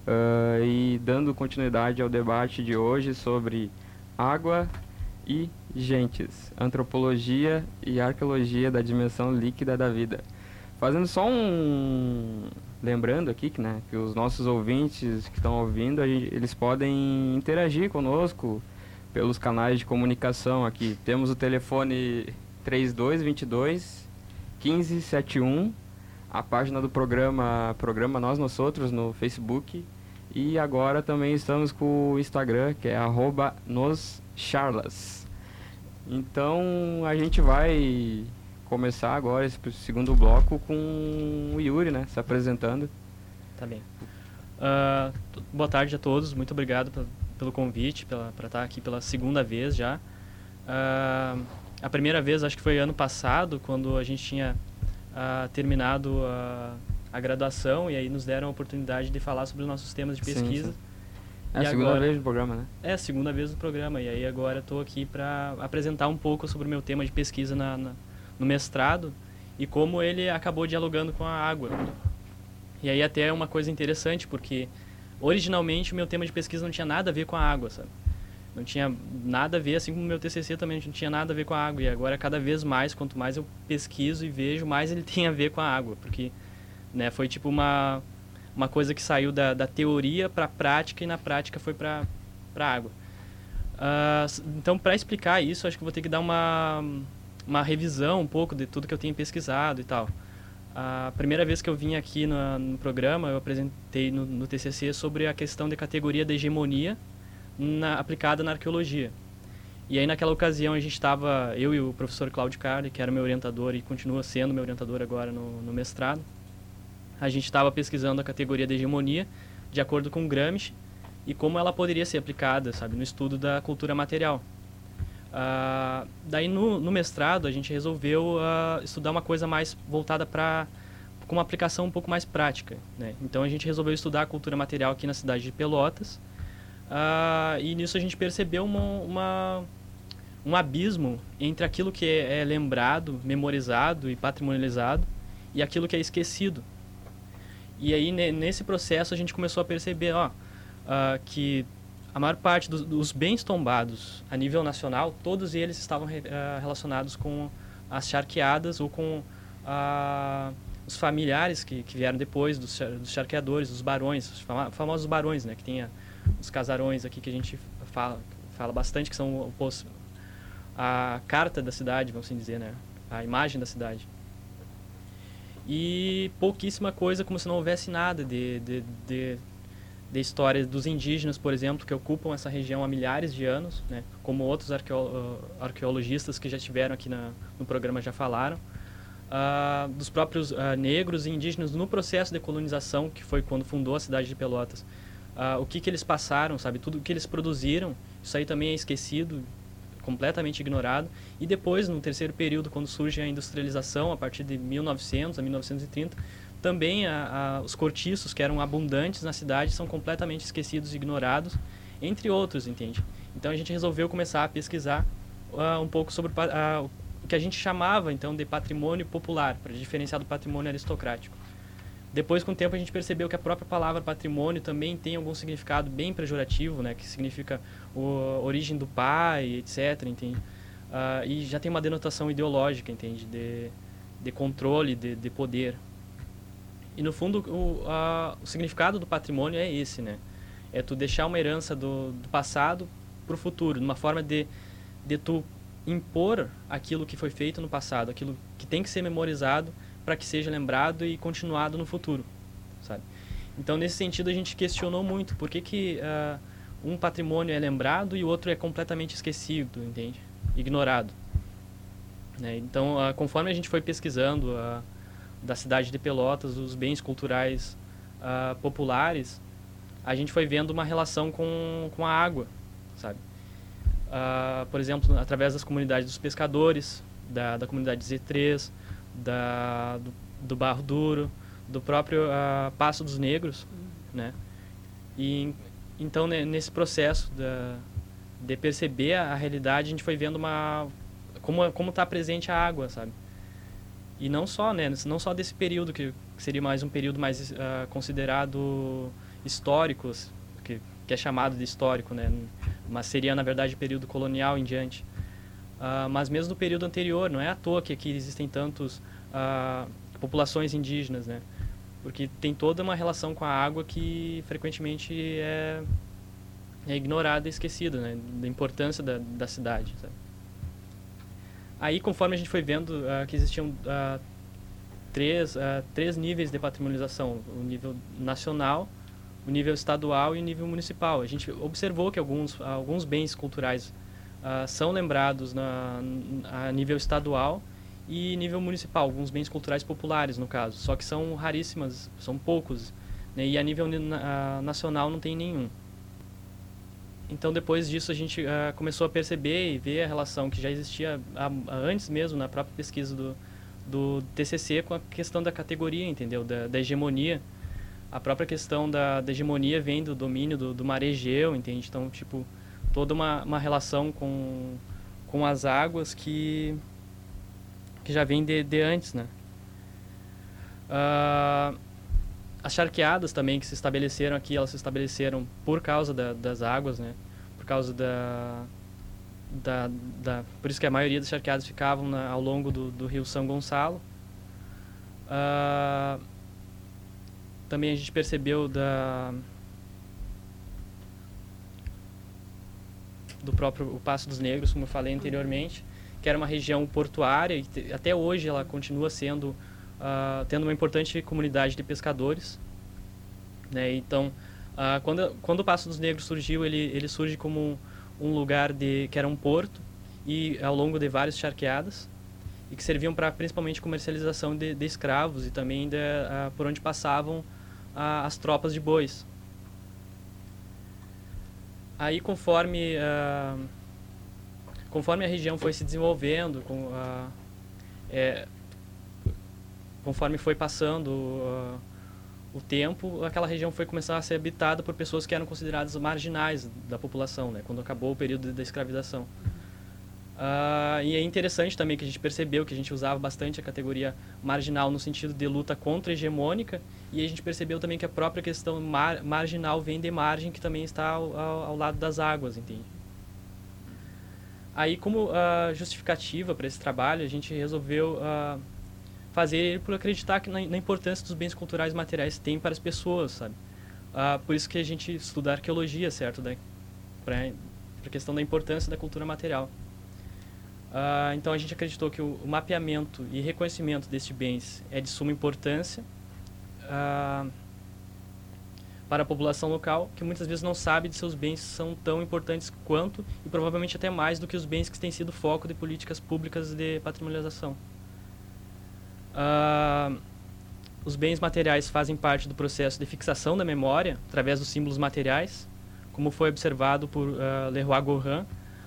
e dando continuidade ao debate de hoje sobre água e gentes, antropologia e arqueologia da dimensão líquida da vida. Fazendo só lembrando aqui que os nossos ouvintes que estão ouvindo, eles podem interagir conosco pelos canais de comunicação aqui. Temos o telefone 3222 1571, a página do programa Nós Outros no Facebook, e agora também estamos com o Instagram, que é @noscharlas. Então a gente vai começar agora esse segundo bloco com o Yuri, se apresentando. Tá bem. Boa tarde a todos, muito obrigado pelo convite, para estar aqui pela segunda vez já. A primeira vez acho que foi ano passado, quando a gente tinha terminado a graduação, e aí nos deram a oportunidade de falar sobre os nossos temas de pesquisa. Sim. É a segunda vez no programa, né? É a segunda vez no programa, e aí agora estou aqui para apresentar um pouco sobre o meu tema de pesquisa no mestrado e como ele acabou dialogando com a água. E aí até é uma coisa interessante, porque originalmente o meu tema de pesquisa não tinha nada a ver com a água, sabe? Não tinha nada a ver, assim como o meu TCC também não tinha nada a ver com a água. E agora, cada vez mais, quanto mais eu pesquiso e vejo, mais ele tem a ver com a água. Porque foi tipo uma coisa que saiu da teoria para a prática, e na prática foi para a água. Então, para explicar isso, acho que vou ter que dar uma revisão um pouco de tudo que eu tenho pesquisado e tal. A primeira vez que eu vim aqui no programa, eu apresentei no TCC sobre a questão de categoria da hegemonia aplicada na arqueologia. E aí, naquela ocasião, a gente estava, eu e o professor Cláudio Carli, que era meu orientador e continua sendo meu orientador agora no mestrado, a gente estava pesquisando a categoria da hegemonia de acordo com Gramsci e como ela poderia ser aplicada, no estudo da cultura material. Daí no mestrado a gente resolveu estudar uma coisa mais voltada com uma aplicação um pouco mais prática, Então a gente resolveu estudar a cultura material aqui na cidade de Pelotas, e nisso a gente percebeu um abismo entre aquilo que é lembrado, memorizado e patrimonializado e aquilo que é esquecido. E aí nesse processo a gente começou a perceber que a maior parte dos bens tombados a nível nacional, todos eles estavam relacionados com as charqueadas ou com os familiares que vieram depois dos charqueadores, dos barões, os famosos barões, que tem os casarões aqui que a gente fala bastante, que são a carta da cidade, vamos assim dizer, a imagem da cidade. E pouquíssima coisa, como se não houvesse nada de de história dos indígenas, por exemplo, que ocupam essa região há milhares de anos, né? Como outros arqueologistas que já estiveram aqui no programa já falaram. Dos próprios negros e indígenas no processo de colonização, que foi quando fundou a cidade de Pelotas. O que eles passaram, sabe? Tudo o que eles produziram, isso aí também é esquecido, completamente ignorado. E depois, no terceiro período, quando surge a industrialização, a partir de 1900 a 1930, também os cortiços, que eram abundantes na cidade, são completamente esquecidos e ignorados, entre outros, entende? Então a gente resolveu começar a pesquisar um pouco sobre o que a gente chamava, então, de patrimônio popular, para diferenciar do patrimônio aristocrático. Depois, com o tempo, a gente percebeu que a própria palavra patrimônio também tem algum significado bem pejorativo, né? Que significa a origem do pai, etc., entende? E já tem uma denotação ideológica, entende? De controle, de poder. E, no fundo, o significado do patrimônio é esse, né? É tu deixar uma herança do passado para o futuro, numa forma de tu impor aquilo que foi feito no passado, aquilo que tem que ser memorizado para que seja lembrado e continuado no futuro, sabe? Então, nesse sentido, a gente questionou muito por que um patrimônio é lembrado e o outro é completamente esquecido, entende? Ignorado. Né? Então, conforme a gente foi pesquisando da cidade de Pelotas, os bens culturais populares, a gente foi vendo uma relação com a água, sabe? Por exemplo, através das comunidades dos pescadores, da comunidade Z3, do Barro Duro, do próprio Passo dos Negros, né? E então, nesse processo de perceber a realidade, a gente foi vendo como está presente a água, sabe? E não só, né? Não só desse período, que seria mais um período mais considerado histórico, que é chamado de histórico, né? Mas seria, na verdade, período colonial em diante. Mas mesmo no período anterior, não é à toa que aqui existem tantas populações indígenas, né? Porque tem toda uma relação com a água que frequentemente é ignorada e esquecida, né? Da importância da cidade, sabe? Aí, conforme a gente foi vendo que existiam três níveis de patrimonialização: o nível nacional, o nível estadual e o nível municipal. A gente observou que alguns bens culturais são lembrados a nível estadual e nível municipal, alguns bens culturais populares, no caso, só que são raríssimas, são poucos, né? E a nível nacional não tem nenhum. Então, depois disso, a gente começou a perceber e ver a relação que já existia antes mesmo, na própria pesquisa do TCC, com a questão da categoria, entendeu? Da hegemonia. A própria questão da hegemonia vem do domínio do mar Egeu, entende? Então, tipo, toda uma relação com as águas que já vem de antes, né? As charqueadas também que se estabeleceram aqui, elas se estabeleceram por causa das águas, né? Por causa por isso que a maioria das charqueadas ficavam ao longo do rio São Gonçalo. Também a gente percebeu do próprio o Passo dos Negros, como eu falei anteriormente, que era uma região portuária e até hoje ela continua sendo tendo uma importante comunidade de pescadores, né? Então, quando o Passo dos Negros surgiu, ele surge como um lugar que era um porto e ao longo de várias charqueadas e que serviam para principalmente comercialização de escravos e também por onde passavam as tropas de bois. Aí, conforme a região foi se desenvolvendo, conforme foi passando o tempo, aquela região foi começar a ser habitada por pessoas que eram consideradas marginais da população, né? Quando acabou o período da escravização. E é interessante também que a gente percebeu que a gente usava bastante a categoria marginal no sentido de luta contra-hegemônica, e a gente percebeu também que a própria questão marginal vem de margem, que também está ao lado das águas, entende? Aí, como justificativa para esse trabalho, a gente resolveu fazer ele por acreditar na importância dos bens culturais materiais têm para as pessoas, sabe? Por isso que a gente estuda arqueologia, certo? Para a questão da importância da cultura material. Então a gente acreditou que o mapeamento e reconhecimento destes bens é de suma importância para a população local, que muitas vezes não sabe de seus bens são tão importantes quanto, e provavelmente até mais do que os bens que têm sido foco de políticas públicas de patrimonialização. Os bens materiais fazem parte do processo de fixação da memória através dos símbolos materiais, como foi observado por Leroy-Gorin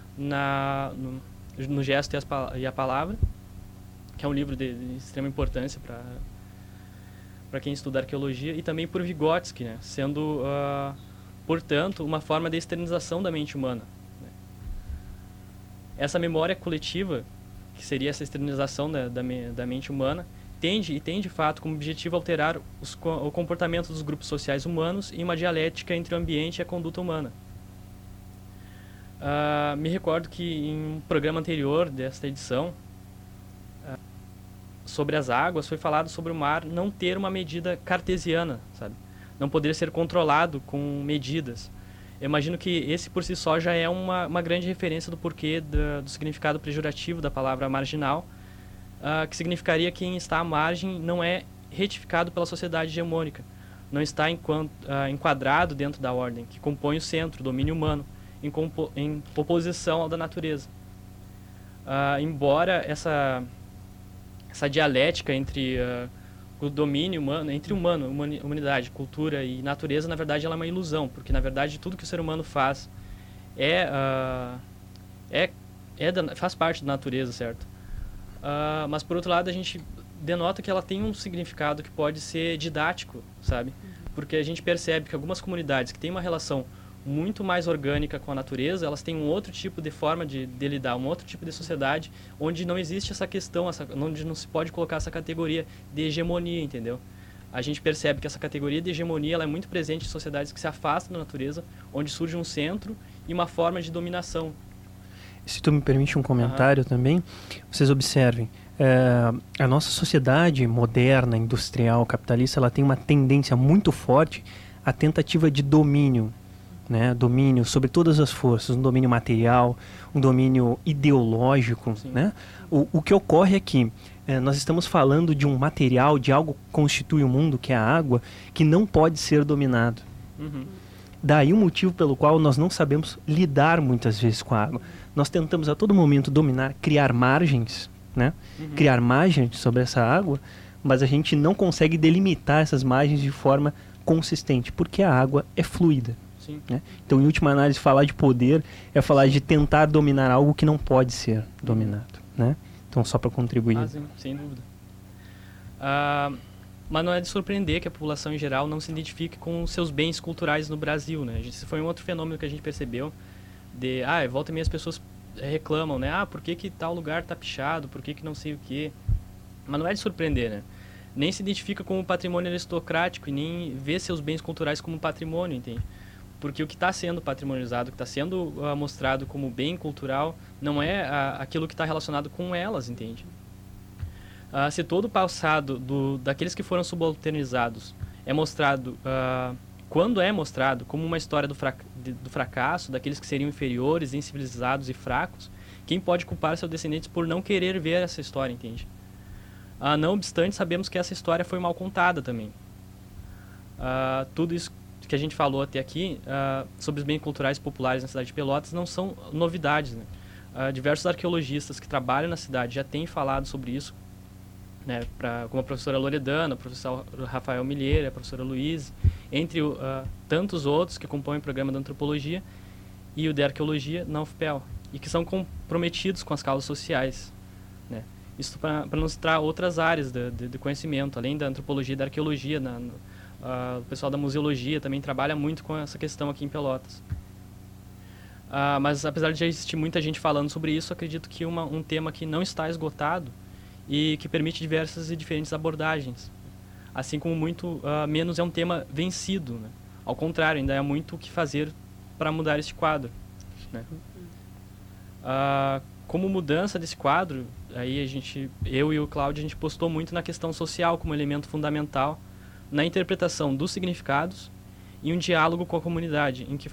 no Gesto e a Palavra, que é um livro de extrema importância para quem estuda arqueologia, e também por Vygotsky, né, sendo, portanto, uma forma de externização da mente humana. Né. Essa memória coletiva, que seria essa externização da mente humana, tem de fato como objetivo alterar o comportamento dos grupos sociais humanos em uma dialética entre o ambiente e a conduta humana. Me recordo que em um programa anterior desta edição, sobre as águas, foi falado sobre o mar não ter uma medida cartesiana, sabe? Não poder ser controlado com medidas. Eu imagino que esse por si só já é uma grande referência do porquê do significado pejorativo da palavra marginal, que significaria que quem está à margem não é retificado pela sociedade hegemônica, não está enquadrado dentro da ordem, que compõe o centro, o domínio humano, em oposição ao da natureza. Embora essa dialética entre o domínio humano, entre humanidade, cultura e natureza, na verdade ela é uma ilusão, porque na verdade tudo que o ser humano faz faz parte da natureza, certo? Mas por outro lado a gente denota que ela tem um significado que pode ser didático, sabe? Porque a gente percebe que algumas comunidades que têm uma relação muito mais orgânica com a natureza, elas têm um outro tipo de forma de lidar, um outro tipo de sociedade, onde não existe essa questão, onde não se pode colocar essa categoria de hegemonia, entendeu? A gente percebe que essa categoria de hegemonia ela é muito presente em sociedades que se afastam da natureza, onde surge um centro e uma forma de dominação. Se tu me permite um comentário também, vocês observem, a nossa sociedade moderna, industrial, capitalista, ela tem uma tendência muito forte à tentativa de domínio, né? Domínio sobre todas as forças, um domínio material, um domínio ideológico, né? O que ocorre é que nós estamos falando de um material, de algo que constitui o mundo, que é a água, que não pode ser dominado. Daí o motivo pelo qual nós não sabemos lidar muitas vezes com a água. Nós tentamos a todo momento dominar, criar margens, né? Criar margens sobre essa água, mas a gente não consegue delimitar essas margens de forma consistente, porque a água é fluida. Né? Então, em última análise, falar de poder é falar de tentar dominar algo que não pode ser dominado. Né? Então, só para contribuir. Sim, sem dúvida. Mas não é de surpreender que a população em geral não se identifique com seus bens culturais no Brasil. Né? Esse foi um outro fenômeno que a gente percebeu. Volta e meia as pessoas reclamam, né? Por que tal lugar está pichado? Por que não sei o quê? Mas não é de surpreender, né? Nem se identifica como patrimônio aristocrático e nem vê seus bens culturais como patrimônio, entende? Porque o que está sendo patrimonializado, o que está sendo mostrado como bem cultural, não é aquilo que está relacionado com elas, entende? Se todo o passado daqueles que foram subalternizados é mostrado, quando é mostrado como uma história do fracasso, daqueles que seriam inferiores, incivilizados e fracos, quem pode culpar seus descendentes por não querer ver essa história, entende? Não obstante, sabemos que essa história foi mal contada também. Tudo isso que a gente falou até aqui sobre os bens culturais populares na cidade de Pelotas não são novidades, né? Diversos arqueologistas que trabalham na cidade já têm falado sobre isso, né? Como a professora Loredana, o professor Rafael Milheira, a professora Luiz, entre tantos outros que compõem o programa da antropologia e o de arqueologia na UFPEL, e que são comprometidos com as causas sociais, né? Isso para não citar outras áreas de conhecimento, além da antropologia e da arqueologia. O pessoal da museologia também trabalha muito com essa questão aqui em Pelotas. Mas apesar de já existir muita gente falando sobre isso, acredito que um tema que não está esgotado e que permite diversas e diferentes abordagens. Assim como muito menos é um tema vencido, né? Ao contrário, ainda há muito o que fazer para mudar este quadro, né? Como mudança desse quadro, aí eu e o Cláudio, a gente postou muito na questão social como elemento fundamental na interpretação dos significados e um diálogo com a comunidade em que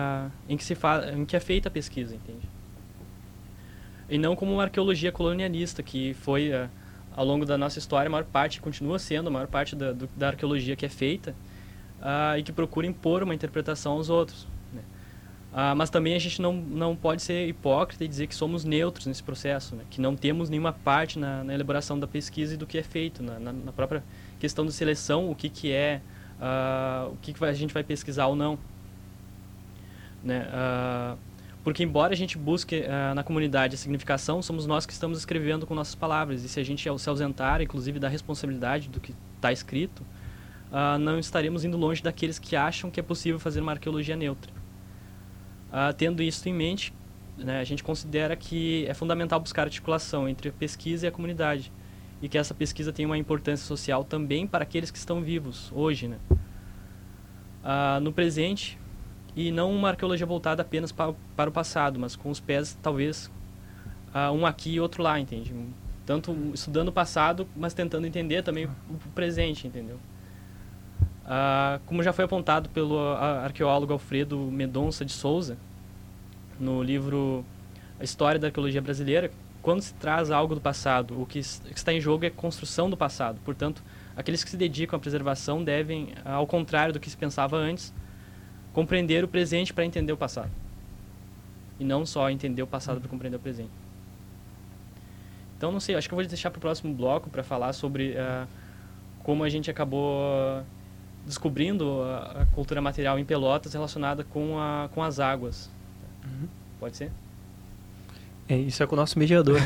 é feita a pesquisa, entende? E não como uma arqueologia colonialista, que foi, ao longo da nossa história, a maior parte, continua sendo a maior parte da arqueologia que é feita, e que procura impor uma interpretação aos outros, né? Mas também a gente não pode ser hipócrita e dizer que somos neutros nesse processo, né? Que não temos nenhuma parte na elaboração da pesquisa e do que é feito, na própria questão de seleção, o que é, o que a gente vai pesquisar ou não, né? Porque embora a gente busque na comunidade a significação, somos nós que estamos escrevendo com nossas palavras, e se a gente se ausentar, inclusive, da responsabilidade do que está escrito, não estaremos indo longe daqueles que acham que é possível fazer uma arqueologia neutra. Tendo isso em mente, né, a gente considera que é fundamental buscar articulação entre a pesquisa e a comunidade, e que essa pesquisa tem uma importância social também para aqueles que estão vivos hoje, né? No presente, e não uma arqueologia voltada apenas para o passado, mas com os pés, talvez, um aqui e outro lá, entende? Tanto estudando o passado, mas tentando entender também o presente, entendeu? Como já foi apontado pelo arqueólogo Alfredo Mendonça de Souza, no livro A História da Arqueologia Brasileira, quando se traz algo do passado, o que está em jogo é a construção do passado. Portanto, aqueles que se dedicam à preservação devem, ao contrário do que se pensava antes, compreender o presente para entender o passado. E não só entender o passado para compreender o presente. Então, não sei, acho que eu vou deixar para o próximo bloco para falar sobre como a gente acabou descobrindo a cultura material em Pelotas relacionada com as águas. Pode ser? Isso é com o nosso mediador.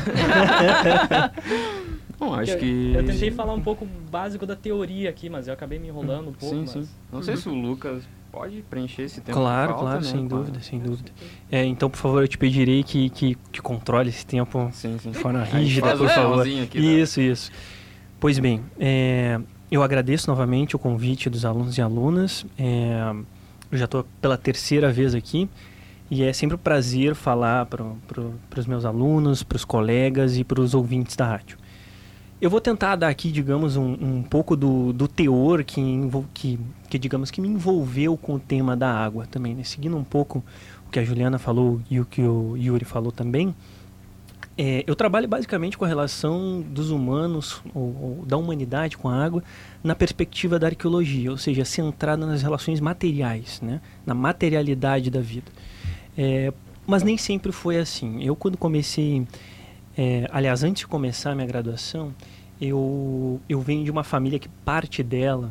Bom, acho que... Eu tentei falar um pouco básico da teoria aqui, mas eu acabei me enrolando um pouco. Sim. Não sei se o Lucas pode preencher esse tempo. Claro, falta, né? sem dúvida. Então, por favor, eu te pedirei que controle esse tempo de forma rígida, por favor. Aqui, isso. Pois bem, eu agradeço novamente o convite dos alunos e alunas. Eu já estou pela terceira vez aqui. E é sempre um prazer falar para os meus alunos, para os colegas e para os ouvintes da rádio. Eu vou tentar dar aqui, digamos, um pouco do teor que digamos, que me envolveu com o tema da água também, né? Seguindo um pouco o que a Juliana falou e o que o Yuri falou também. Eu trabalho basicamente com a relação dos humanos, ou da humanidade com a água, na perspectiva da arqueologia, ou seja, centrada nas relações materiais, né? Na materialidade da vida. Mas nem sempre foi assim. Eu, quando comecei, aliás, antes de começar a minha graduação, eu venho de uma família que parte dela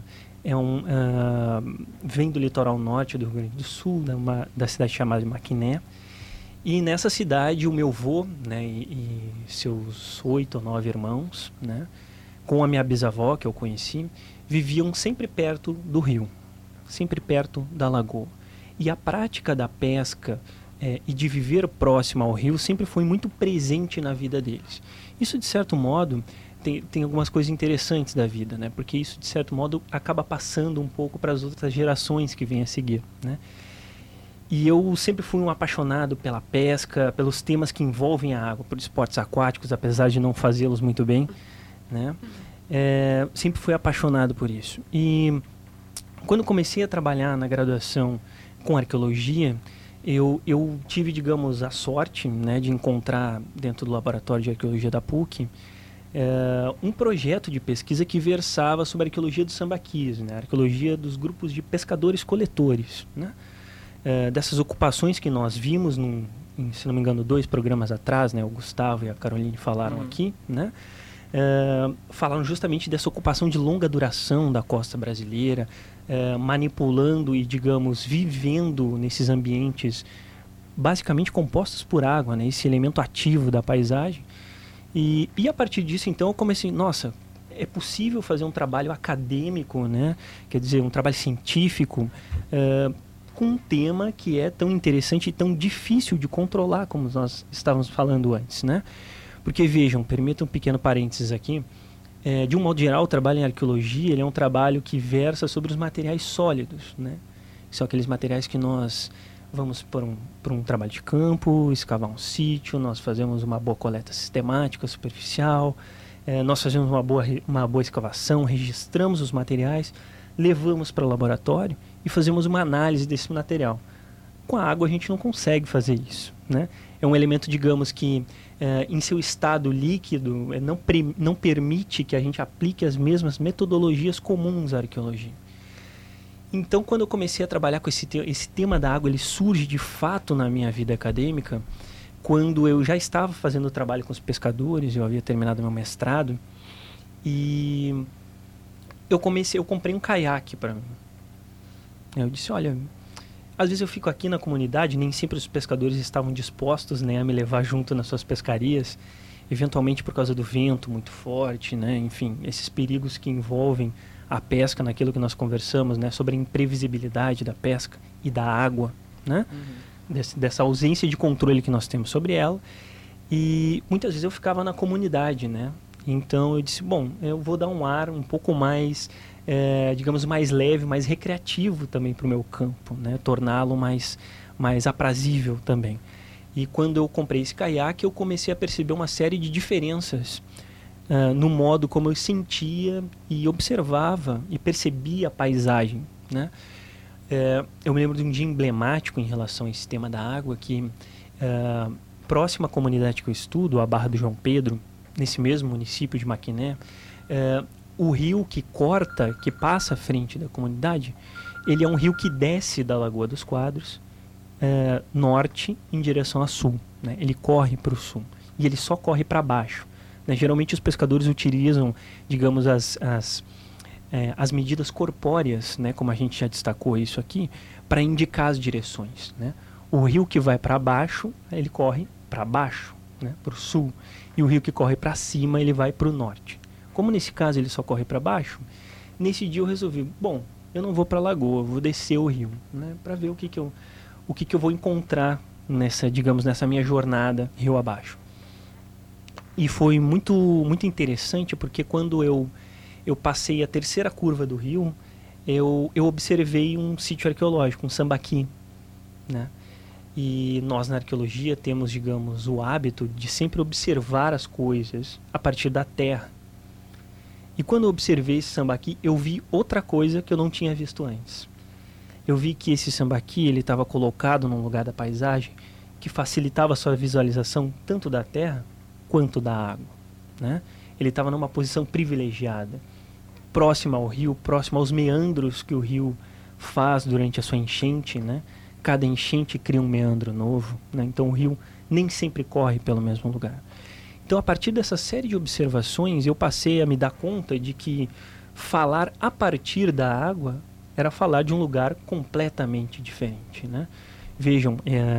vem do litoral norte do Rio Grande do Sul, da cidade chamada Maquiné. E nessa cidade, o meu avô, né, e seus 8 ou 9 irmãos, né, com a minha bisavó, que eu conheci, viviam sempre perto do rio, sempre perto da lagoa. E a prática da pesca e de viver próximo ao rio sempre foi muito presente na vida deles. Isso, de certo modo, tem algumas coisas interessantes da vida, né? Porque isso, de certo modo, acaba passando um pouco para as outras gerações que vêm a seguir, né? E eu sempre fui um apaixonado pela pesca, pelos temas que envolvem a água, por esportes aquáticos, apesar de não fazê-los muito bem, né? Sempre fui apaixonado por isso. E quando comecei a trabalhar na graduação com arqueologia, eu tive, digamos, a sorte, né, de encontrar dentro do laboratório de arqueologia da PUC um projeto de pesquisa que versava sobre a arqueologia dos sambaquis, né, a arqueologia dos grupos de pescadores-coletores, né, dessas ocupações que nós vimos, se não me engano, 2 programas atrás, né, o Gustavo e a Caroline falaram aqui, né, falaram justamente dessa ocupação de longa duração da costa brasileira, manipulando e, digamos, vivendo nesses ambientes basicamente compostos por água, né, esse elemento ativo da paisagem. E a partir disso, então, eu comecei, nossa, é possível fazer um trabalho acadêmico, né, quer dizer, um trabalho científico, com um tema que é tão interessante e tão difícil de controlar, como nós estávamos falando antes, né? Porque, vejam, permitam um pequeno parênteses aqui, de um modo geral, o trabalho em arqueologia ele é um trabalho que versa sobre os materiais sólidos, né? São aqueles materiais que nós vamos por um trabalho de campo, escavar um sítio, nós fazemos uma boa coleta sistemática, superficial, nós fazemos uma boa escavação, registramos os materiais, levamos para o laboratório e fazemos uma análise desse material. Com a água a gente não consegue fazer isso, né? É um elemento, digamos, que em seu estado líquido não permite que a gente aplique as mesmas metodologias comuns à arqueologia. Então, quando eu comecei a trabalhar com esse tema da água, ele surge de fato na minha vida acadêmica, quando eu já estava fazendo trabalho com os pescadores, eu havia terminado meu mestrado, e eu comprei um caiaque para mim. Eu disse, olha, às vezes eu fico aqui na comunidade, nem sempre os pescadores estavam dispostos, né, a me levar junto nas suas pescarias, eventualmente por causa do vento muito forte, né, enfim, esses perigos que envolvem a pesca, naquilo que nós conversamos, né, sobre a imprevisibilidade da pesca e da água, né, dessa ausência de controle que nós temos sobre ela. E muitas vezes eu ficava na comunidade, né, então eu disse, bom, eu vou dar um ar um pouco mais, digamos, mais leve, mais recreativo também para o meu campo, né, torná-lo mais aprazível também. E quando eu comprei esse caiaque, eu comecei a perceber uma série de diferenças no modo como eu sentia e observava e percebia a paisagem, né? Eu me lembro de um dia emblemático em relação a esse tema da água, que próxima à comunidade que eu estudo, a Barra do João Pedro, nesse mesmo município de Maquiné, o rio que passa à frente da comunidade, ele é um rio que desce da Lagoa dos Quadros, norte em direção a sul, né? Ele corre para o sul e ele só corre para baixo, né? Geralmente os pescadores utilizam, digamos, as medidas corpóreas, né? Como a gente já destacou isso aqui, para indicar as direções, né? O rio que vai para baixo, ele corre para baixo, né? Para o sul, e o rio que corre para cima, ele vai para o norte. Como nesse caso ele só corre para baixo, nesse dia eu resolvi, bom, eu não vou para a lagoa, eu vou descer o rio, né? Para ver o que eu vou encontrar nessa minha jornada rio abaixo. E foi muito, muito interessante, porque quando eu passei a terceira curva do rio, eu observei um sítio arqueológico, um sambaqui, né? E nós na arqueologia temos, digamos, o hábito de sempre observar as coisas a partir da terra. E quando eu observei esse sambaqui, eu vi outra coisa que eu não tinha visto antes. Eu vi que esse sambaqui ele estava colocado num lugar da paisagem que facilitava a sua visualização tanto da terra quanto da água, né? Ele estava numa posição privilegiada, próxima ao rio, próxima aos meandros que o rio faz durante a sua enchente, né? Cada enchente cria um meandro novo, né? Então o rio nem sempre corre pelo mesmo lugar. Então, a partir dessa série de observações, eu passei a me dar conta de que falar a partir da água era falar de um lugar completamente diferente, né? Vejam,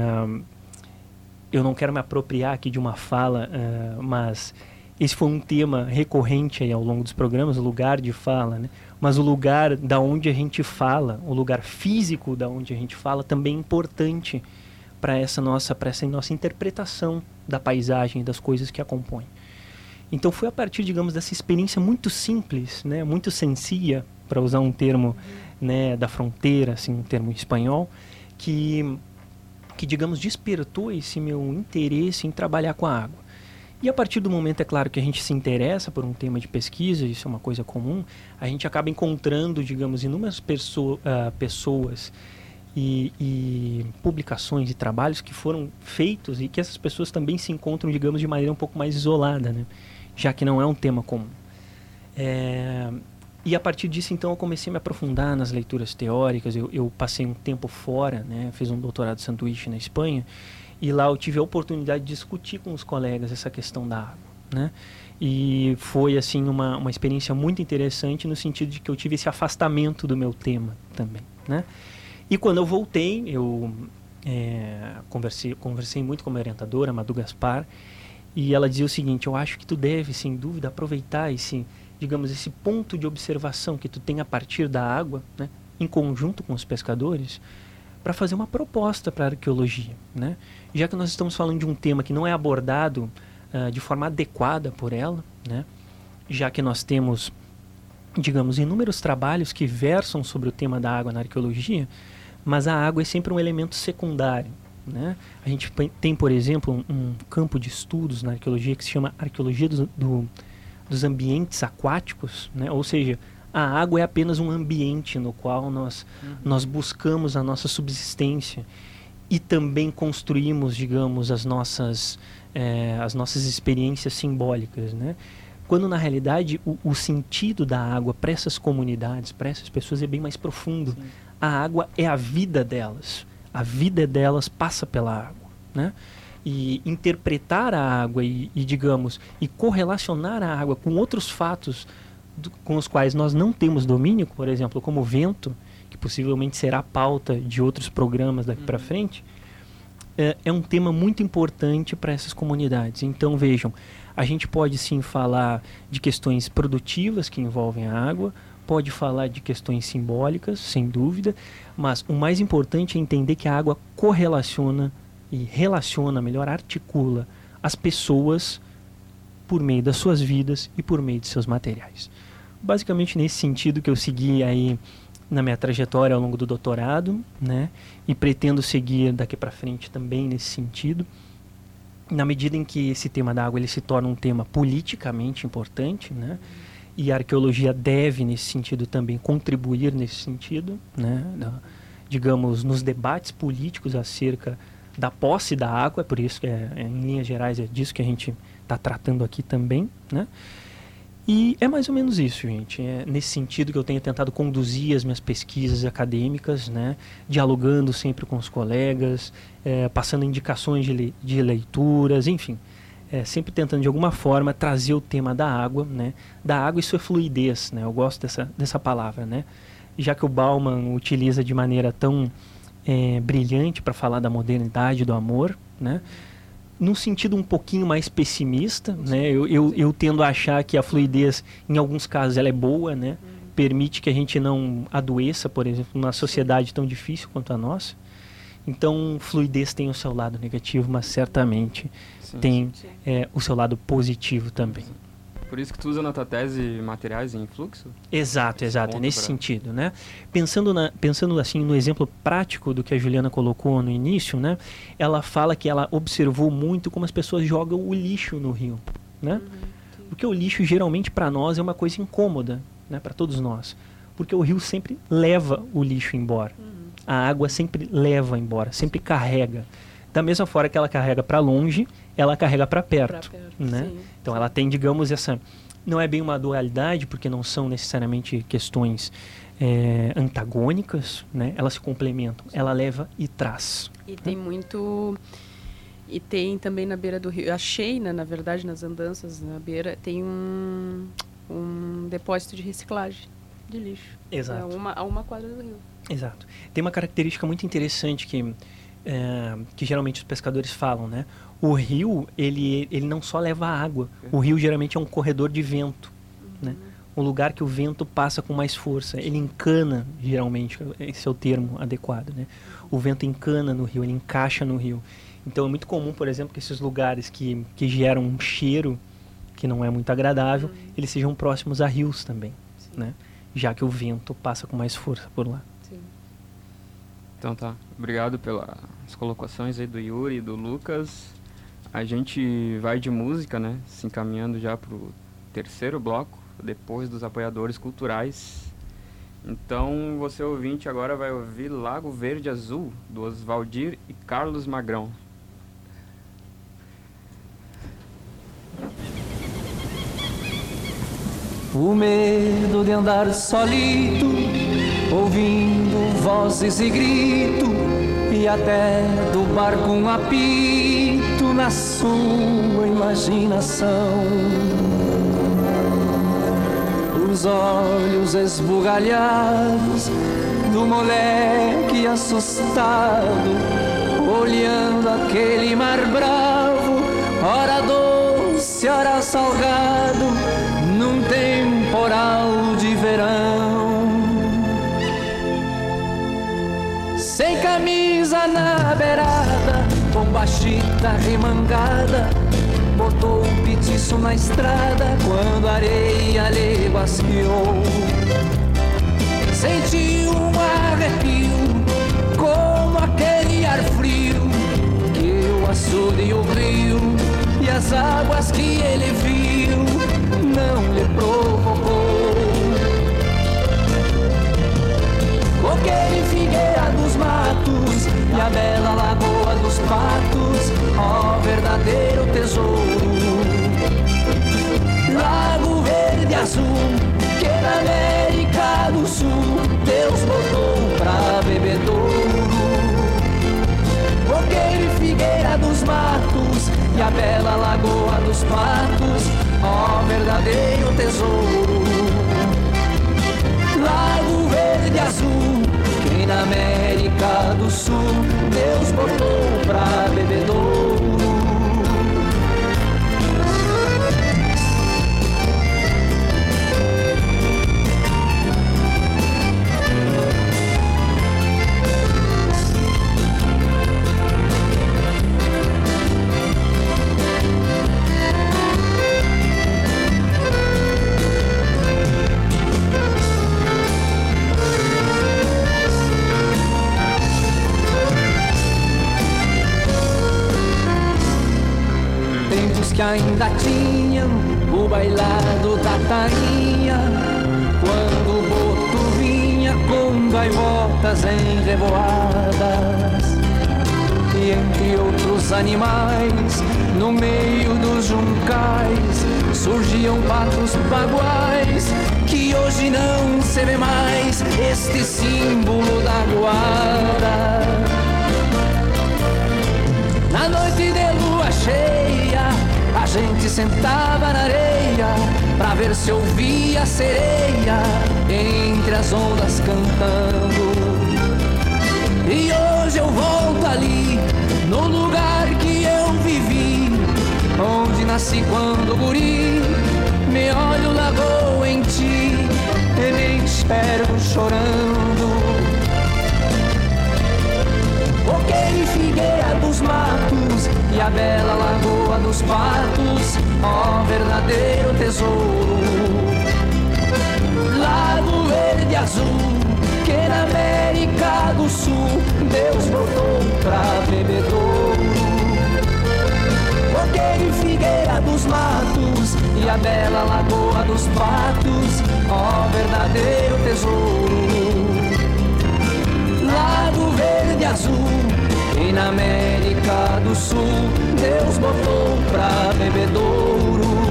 eu não quero me apropriar aqui de uma fala, mas esse foi um tema recorrente aí ao longo dos programas, o lugar de fala, né? Mas o lugar da onde a gente fala, o lugar físico da onde a gente fala também é importante para essa nossa interpretação da paisagem e das coisas que a compõem. Então foi a partir, digamos, dessa experiência muito simples, né, muito sencilla, para usar um termo, né, da fronteira, assim, um termo espanhol, que digamos despertou esse meu interesse em trabalhar com a água. E a partir do momento, é claro, que a gente se interessa por um tema de pesquisa, isso é uma coisa comum, a gente acaba encontrando, digamos, inúmeras pessoas e publicações e trabalhos que foram feitos e que essas pessoas também se encontram, digamos, de maneira um pouco mais isolada, né? Já que não é um tema comum. E a partir disso, então, eu comecei a me aprofundar nas leituras teóricas. Eu passei um tempo fora, né? Fiz um doutorado sanduíche na Espanha, e lá eu tive a oportunidade de discutir com os colegas essa questão da água, né? E foi, assim, uma experiência muito interessante no sentido de que eu tive esse afastamento do meu tema também, né? E quando eu voltei, eu conversei muito com a minha orientadora, a Madu Gaspar, e ela dizia o seguinte: eu acho que tu deve, sem dúvida, aproveitar esse ponto de observação que tu tem a partir da água, né, em conjunto com os pescadores, para fazer uma proposta para a arqueologia, né? Já que nós estamos falando de um tema que não é abordado de forma adequada por ela, né? Já que nós temos, digamos, inúmeros trabalhos que versam sobre o tema da água na arqueologia, mas a água é sempre um elemento secundário, né? A gente tem, por exemplo, um campo de estudos na arqueologia que se chama Arqueologia dos Ambientes Aquáticos, né? Ou seja, a água é apenas um ambiente no qual nós buscamos a nossa subsistência e também construímos, digamos, as nossas experiências simbólicas, né? quando na realidade o sentido da água para essas comunidades, para essas pessoas é bem mais profundo. Sim. A água é a vida delas. A vida delas passa pela água, né? E interpretar a água e digamos, e correlacionar a água com outros fatos com os quais nós não temos domínio, por exemplo, como o vento, que possivelmente será pauta de outros programas daqui para frente, é um tema muito importante para essas comunidades. Então, vejam, a gente pode sim falar de questões produtivas que envolvem a água, pode falar de questões simbólicas, sem dúvida, mas o mais importante é entender que a água correlaciona e relaciona, melhor, articula as pessoas por meio das suas vidas e por meio de seus materiais. Basicamente nesse sentido que eu segui aí na minha trajetória ao longo do doutorado, né? E pretendo seguir daqui para frente também nesse sentido, na medida em que esse tema da água ele se torna um tema politicamente importante, né? E a arqueologia deve nesse sentido também contribuir nesse sentido, né? Digamos, nos debates políticos acerca da posse da água, é por isso que em linhas gerais é disso que a gente está tratando aqui também, né? E é mais ou menos isso, gente. É nesse sentido que eu tenho tentado conduzir as minhas pesquisas acadêmicas, né? Dialogando sempre com os colegas, passando indicações de leituras, enfim. Sempre tentando de alguma forma trazer o tema da água, né? Da água e sua fluidez, né? Eu gosto dessa palavra, né? Já que o Bauman utiliza de maneira tão brilhante para falar da modernidade, do amor, né? Num sentido um pouquinho mais pessimista, né? Eu tendo a achar que a fluidez, em alguns casos, ela é boa, né? Permite que a gente não adoeça, por exemplo, numa sociedade tão difícil quanto a nossa. Então, fluidez tem o seu lado negativo, mas certamente tem o seu lado positivo também. Por isso que tu usa na tua tese materiais em fluxo? Exato, é nesse sentido, né? Pensando assim no exemplo prático do que a Juliana colocou no início, né? Ela fala que ela observou muito como as pessoas jogam o lixo no rio, né? Porque o lixo geralmente para nós é uma coisa incômoda, né? Para todos nós, porque o rio sempre leva o lixo embora, a água sempre leva embora, sempre carrega. Da mesma forma que ela carrega para longe, ela carrega para perto, né? Sim. Então ela tem, digamos, essa... Não é bem uma dualidade, porque não são necessariamente questões antagônicas, né? Elas se complementam. Ela leva e traz. E tem muito... E tem também na beira do rio... Eu achei, né, na verdade, nas andanças na beira, tem um depósito de reciclagem de lixo. Exato. A uma quadra do rio. Exato. Tem uma característica muito interessante que geralmente os pescadores falam, né? O rio, ele não só leva água. O rio geralmente é um corredor de vento, né? Um lugar que o vento passa com mais força. Ele encana, geralmente, esse é o termo adequado, né? O vento encana no rio, ele encaixa no rio. Então é muito comum, por exemplo, que esses lugares que geram um cheiro que não é muito agradável, eles sejam próximos a rios também, né? Já que o vento passa com mais força por lá. Então tá, obrigado pelas colocações aí do Yuri e do Lucas. A gente vai de música, né? Se encaminhando já pro terceiro bloco, depois dos apoiadores culturais. Então, você ouvinte agora vai ouvir Lago Verde Azul, do Oswaldir e Carlos Magrão. O medo de andar solito, ouvindo vozes e grito, e até do barco um apito na sua imaginação. Os olhos esbugalhados do moleque assustado, olhando aquele mar bravo, ora doce, ora salgado, num temporal de verão. Sem camisa na beirada, bombachita remangada, botou um petiço na estrada quando a areia lhe guasqueou. Senti um arrepio, como aquele ar frio que o açude e o rio e as águas que ele viu não lhe provocou. Coqueiro e figueira dos matos e a bela lagoa dos patos, ó verdadeiro tesouro. Lago e a bela Lagoa dos Patos, ó verdadeiro tesouro. Lago verde azul, que na América do Sul Deus botou pra bebedouro. Que ainda tinham o bailado da tainha, quando o boto vinha com gaivotas em revoadas, e entre outros animais, no meio dos juncais, surgiam patos baguais, que hoje não se vê mais, este símbolo da guarda. Na noite de lua cheia, a gente sentava na areia pra ver se ouvia a sereia entre as ondas cantando. E hoje eu volto ali, no lugar que eu vivi, onde nasci quando guri. Me olho, lagoa, em ti, e me espero chorando. Coqueiro e figueira dos matos, e a bela Lagoa dos Patos, ó verdadeiro tesouro. Lago verde azul, que na América do Sul Deus botou pra bebedouro. Coqueiro e figueira dos matos, e a bela Lagoa dos Patos, ó verdadeiro tesouro. Lago verde azul, e na América do Sul Deus botou pra bebedouro.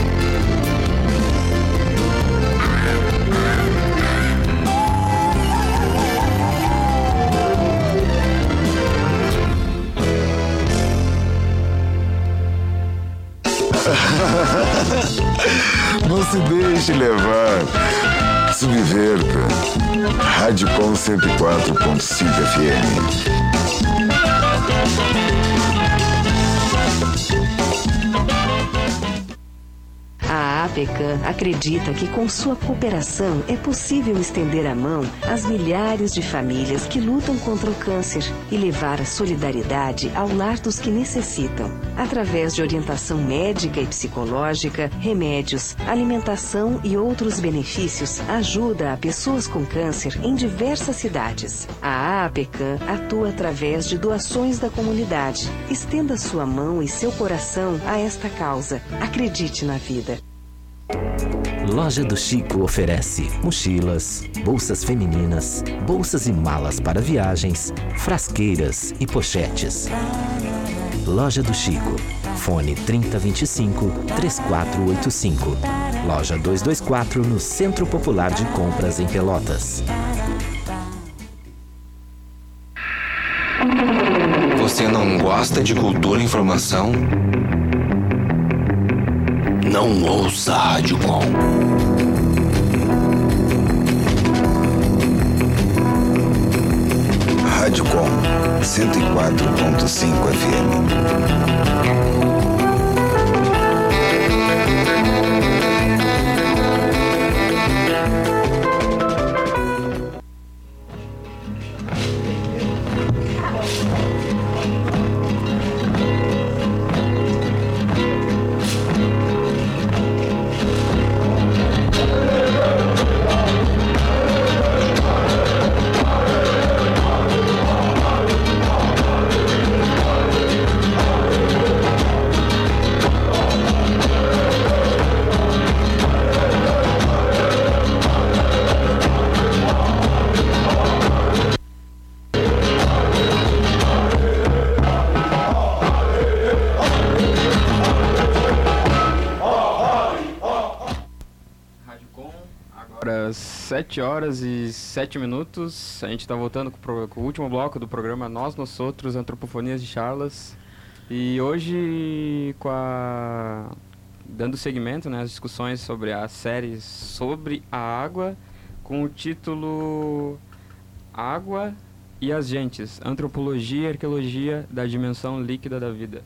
Não se deixe levar. Subverta. Rádio Com 104.5 FM. A APECAM acredita que com sua cooperação é possível estender a mão às milhares de famílias que lutam contra o câncer e levar a solidariedade ao lar dos que necessitam. Através de orientação médica e psicológica, remédios, alimentação e outros benefícios, ajuda a pessoas com câncer em diversas cidades. A APECAM atua através de doações da comunidade. Estenda sua mão e seu coração a esta causa. Acredite na vida. Loja do Chico oferece mochilas, bolsas femininas, bolsas e malas para viagens, frasqueiras e pochetes. Loja do Chico. Fone 3025-3485. Loja 224 no Centro Popular de Compras em Pelotas. Você não gosta de cultura e informação? Não ouça a Rádio Com. Rádio Com 104.5 FM. Agora 7 horas e 7 minutos. A gente está voltando com o último bloco do programa Nós Outros, Antropofonias de Charlas. E hoje, dando seguimento, né, às discussões sobre a série sobre a água, com o título Água e as Gentes, Antropologia e Arqueologia da Dimensão Líquida da Vida.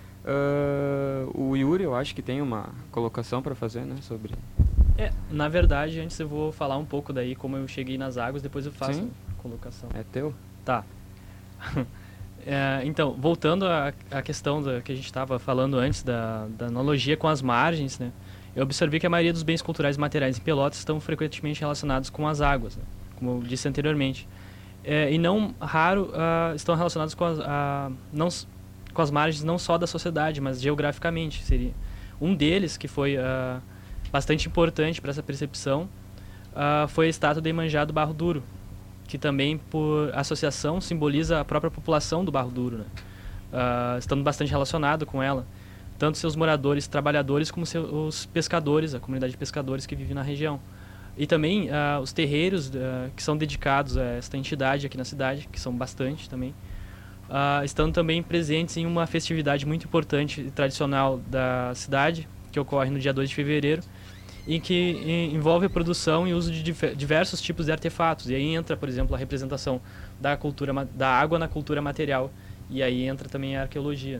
O Yuri, eu acho que tem uma colocação para fazer, né, sobre... Na verdade, antes eu vou falar um pouco daí como eu cheguei nas águas, depois eu faço a colocação. É teu? Tá. Então, voltando à questão que a gente estava falando antes, da analogia com as margens, né, eu observei que a maioria dos bens culturais e materiais em Pelotas estão frequentemente relacionados com as águas, né, como eu disse anteriormente. E não raro estão relacionados com as margens não só da sociedade, mas geograficamente. Seria um deles, que foi bastante importante para essa percepção, foi a estátua de Iemanjá do Barro Duro, que também, por associação, simboliza a própria população do Barro Duro, né? Estando bastante relacionado com ela, tanto seus moradores, trabalhadores, como os pescadores, a comunidade de pescadores que vive na região. E também os terreiros que são dedicados a esta entidade aqui na cidade, que são bastante também, estando também presentes em uma festividade muito importante e tradicional da cidade, que ocorre no dia 2 de fevereiro, e que envolve a produção e uso de diversos tipos de artefatos. E aí entra, por exemplo, a representação da água na cultura material, e aí entra também a arqueologia.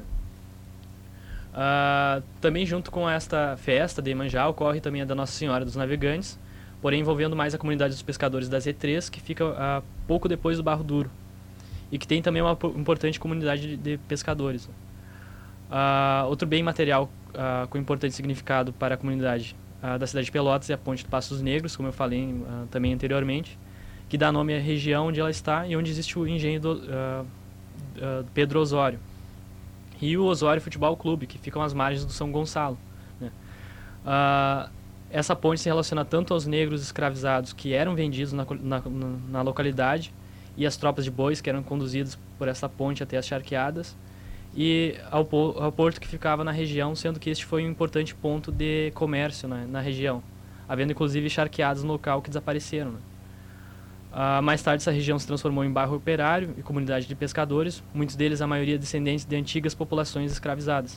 Também junto com esta festa de Iemanjá ocorre também a da Nossa Senhora dos Navegantes, porém envolvendo mais a comunidade dos pescadores da Z3, que fica pouco depois do Barro Duro, e que tem também uma importante comunidade de pescadores. Outro bem material com importante significado para a comunidade da cidade de Pelotas é a Ponte de Passos Negros, como eu falei também anteriormente, que dá nome à região onde ela está e onde existe o engenho do Pedro Osório. E o Osório Futebol Clube, que ficam às margens do São Gonçalo, né? Essa ponte se relaciona tanto aos negros escravizados que eram vendidos na localidade e as tropas de bois que eram conduzidas por essa ponte até as charqueadas, e ao porto que ficava na região, sendo que este foi um importante ponto de comércio na região, havendo inclusive charqueadas no local que desapareceram, né? Mais tarde essa região se transformou em bairro operário e comunidade de pescadores, muitos deles a maioria descendentes de antigas populações escravizadas.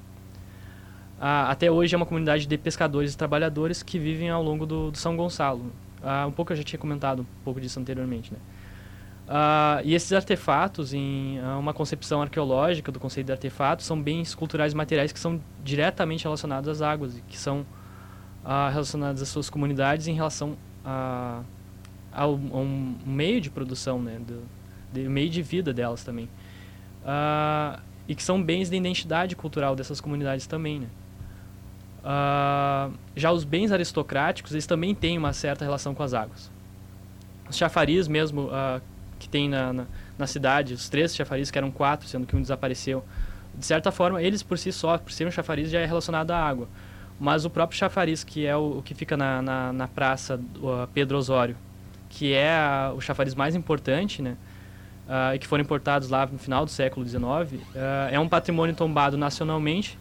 Até hoje é uma comunidade de pescadores e trabalhadores que vivem ao longo do São Gonçalo. Um pouco eu já tinha comentado um pouco disso anteriormente, né? E esses artefatos, em uma concepção arqueológica do conceito de artefatos, são bens culturais e materiais que são diretamente relacionados às águas e que são relacionados às suas comunidades em relação ao um meio de produção, né, do meio de vida delas também, e que são bens de identidade cultural dessas comunidades também, né? Já os bens aristocráticos, eles também têm uma certa relação com as águas. Os chafariz mesmo, que tem na cidade, os 3 chafariz, que eram 4, sendo que um desapareceu, de certa forma, eles por si só, por ser um chafariz, já é relacionado à água. Mas o próprio chafariz, que é o que fica na praça Pedro Osório, que é o chafariz mais importante, né, e que foram importados lá no final do século XIX, é um patrimônio tombado nacionalmente,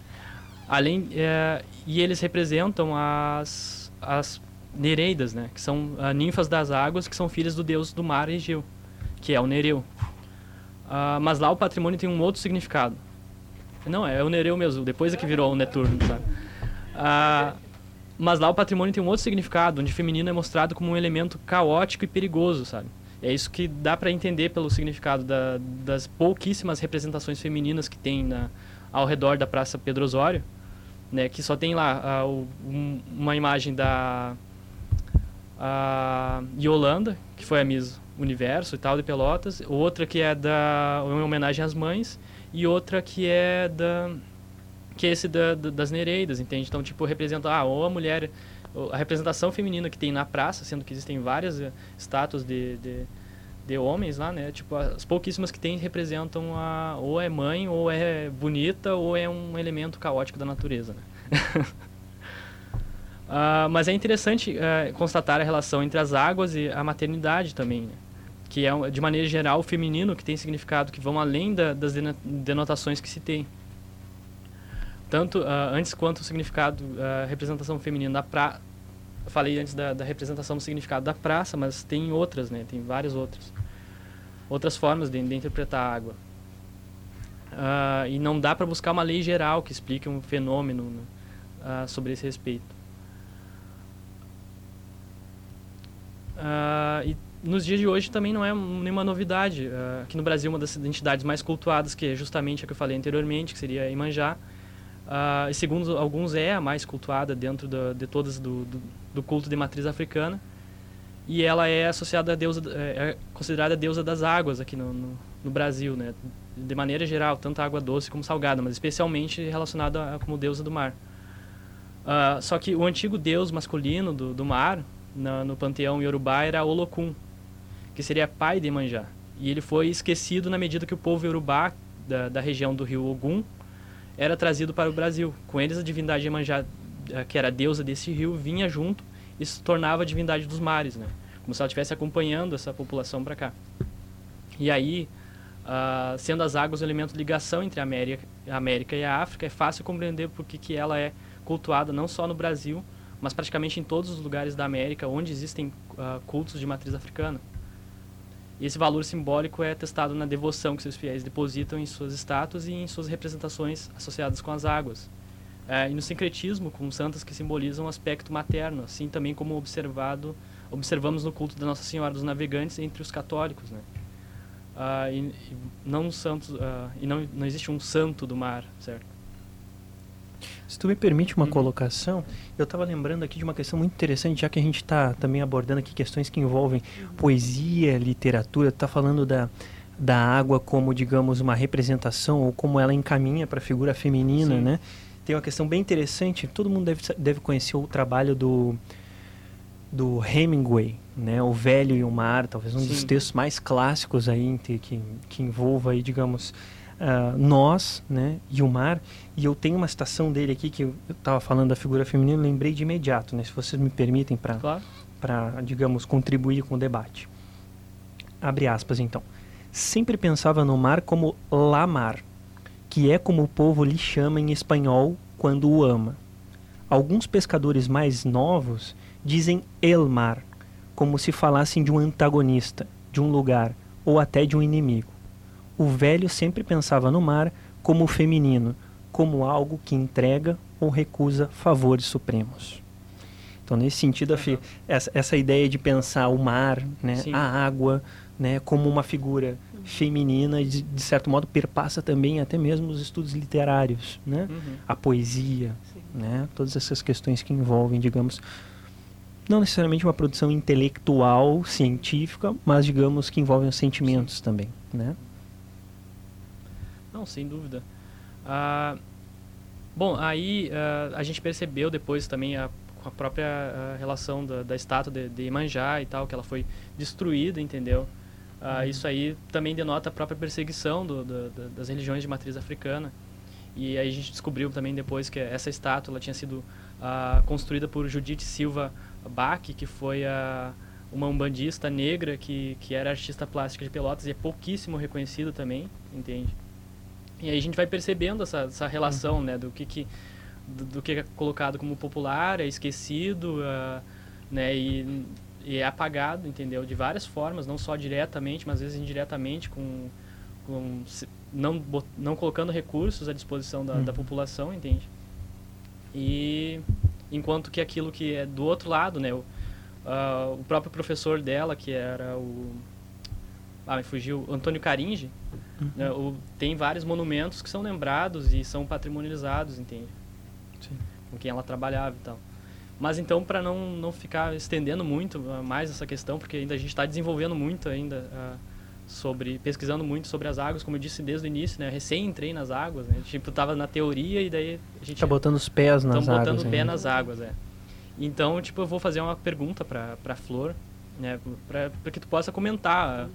e eles representam as Nereidas, né, que são ninfas das águas, que são filhas do deus do mar Egeu, que é o Nereu. Mas lá o patrimônio tem um outro significado. Não, é o Nereu mesmo, depois é que virou o Neturno, sabe? Mas lá o patrimônio tem um outro significado, onde o feminino é mostrado como um elemento caótico e perigoso, sabe? É isso que dá para entender pelo significado das pouquíssimas representações femininas que tem ao redor da Praça Pedro Osório, né? Que só tem lá uma imagem da Yolanda, que foi a Miss Universo e tal, de Pelotas, outra que é em homenagem às mães, e outra que é das Nereidas, entende? Então, tipo, representa ou a mulher, a representação feminina que tem na praça, sendo que existem várias estátuas de homens lá, né? Tipo, as pouquíssimas que tem representam ou é mãe, ou é bonita, ou é um elemento caótico da natureza, né? Mas é interessante constatar a relação entre as águas e a maternidade também, né? Que é, de maneira geral, o feminino, que tem significado que vão além das denotações que se tem. Tanto antes quanto o significado, a representação feminina da praça. Eu falei antes da representação do significado da praça, mas tem outras, né? Tem várias outras formas de interpretar a água. E não dá para buscar uma lei geral que explique um fenômeno sobre esse respeito. E nos dias de hoje também não é nenhuma novidade. Aqui no Brasil, uma das entidades mais cultuadas, que é justamente a que eu falei anteriormente, que seria Iemanjá, e segundo alguns é a mais cultuada dentro de todas do culto de matriz africana, e ela é associada a deusa, é considerada a deusa das águas aqui no Brasil, né? De maneira geral, tanto a água doce como salgada, mas especialmente relacionada como deusa do mar. Só que o antigo deus masculino do mar, no panteão Yorubá, era Olokun, que seria pai de Iemanjá. E ele foi esquecido na medida que o povo Yorubá, da região do rio Ogum, era trazido para o Brasil. Com eles, a divindade Iemanjá, que era a deusa desse rio, vinha junto e se tornava a divindade dos mares, né? Como se ela estivesse acompanhando essa população para cá. E aí, sendo as águas um elemento de ligação entre a América e a África, é fácil compreender por que ela é cultuada não só no Brasil, mas praticamente em todos os lugares da América onde existem cultos de matriz africana. E esse valor simbólico é atestado na devoção que seus fiéis depositam em suas estátuas e em suas representações associadas com as águas. E no sincretismo, com santas que simbolizam o aspecto materno, assim também como observamos no culto da Nossa Senhora dos Navegantes entre os católicos, né? Não existe um santo do mar, certo? Se tu me permite uma colocação, eu estava lembrando aqui de uma questão muito interessante, já que a gente está também abordando aqui questões que envolvem poesia, literatura, tu está falando da água como, digamos, uma representação, ou como ela encaminha para a figura feminina, né? Tem uma questão bem interessante, todo mundo deve conhecer o trabalho do Hemingway, né? O Velho e o Mar, talvez um dos textos mais clássicos aí, que envolva aí, digamos, nós, né, e o mar. E eu tenho uma citação dele aqui, que eu estava falando da figura feminina, lembrei de imediato, né, se vocês me permitem, para, digamos, contribuir com o debate. Abre aspas, então. Sempre pensava no mar como la mar, que é como o povo lhe chama em espanhol quando o ama. Alguns pescadores mais novos dizem el mar, como se falassem de um antagonista, de um lugar, ou até de um inimigo. O velho sempre pensava no mar como feminino, como algo que entrega ou recusa favores supremos. Então, nesse sentido, essa ideia de pensar o mar, né, a água, né, como uma figura feminina, de certo modo, perpassa também até mesmo os estudos literários, né? A poesia, né? Todas essas questões que envolvem, digamos, não necessariamente uma produção intelectual, científica, mas, digamos, que envolvem os sentimentos também, né? Não, sem dúvida. Bom, aí a gente percebeu depois também com a própria relação da estátua de Iemanjá e tal, que ela foi destruída, entendeu? Isso aí também denota a própria perseguição das religiões de matriz africana. E aí a gente descobriu também depois que essa estátua ela tinha sido construída por Judith Silva Bach, que foi uma umbandista negra que era artista plástica de Pelotas e é pouquíssimo reconhecida também, entende? E aí a gente vai percebendo essa relação, né, do que é colocado como popular, é esquecido, né, e é apagado, entendeu? De várias formas, não só diretamente, mas às vezes indiretamente, não colocando recursos à disposição da população, entende? E enquanto que aquilo que é do outro lado, né, o próprio professor dela, que era me fugiu, Antônio Caringe, né, tem vários monumentos que são lembrados e são patrimonializados, entende? Sim. Com quem ela trabalhava e tal. Mas então, para não ficar estendendo muito mais essa questão, porque ainda a gente está desenvolvendo muito ainda, pesquisando muito sobre as águas, como eu disse desde o início, né? Recém entrei nas águas, né? Tipo, tava na teoria e daí a gente... Tá botando os pés nas águas. Estamos botando o pé nas águas, Então, tipo, eu vou fazer uma pergunta para Flor, né? Para que tu possa comentar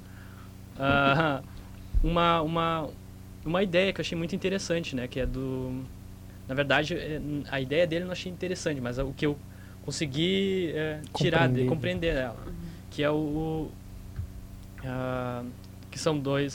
uma ideia que eu achei muito interessante, né? Que é na verdade, a ideia dele eu não achei interessante, mas o que eu consegui compreender dela, que é que são dois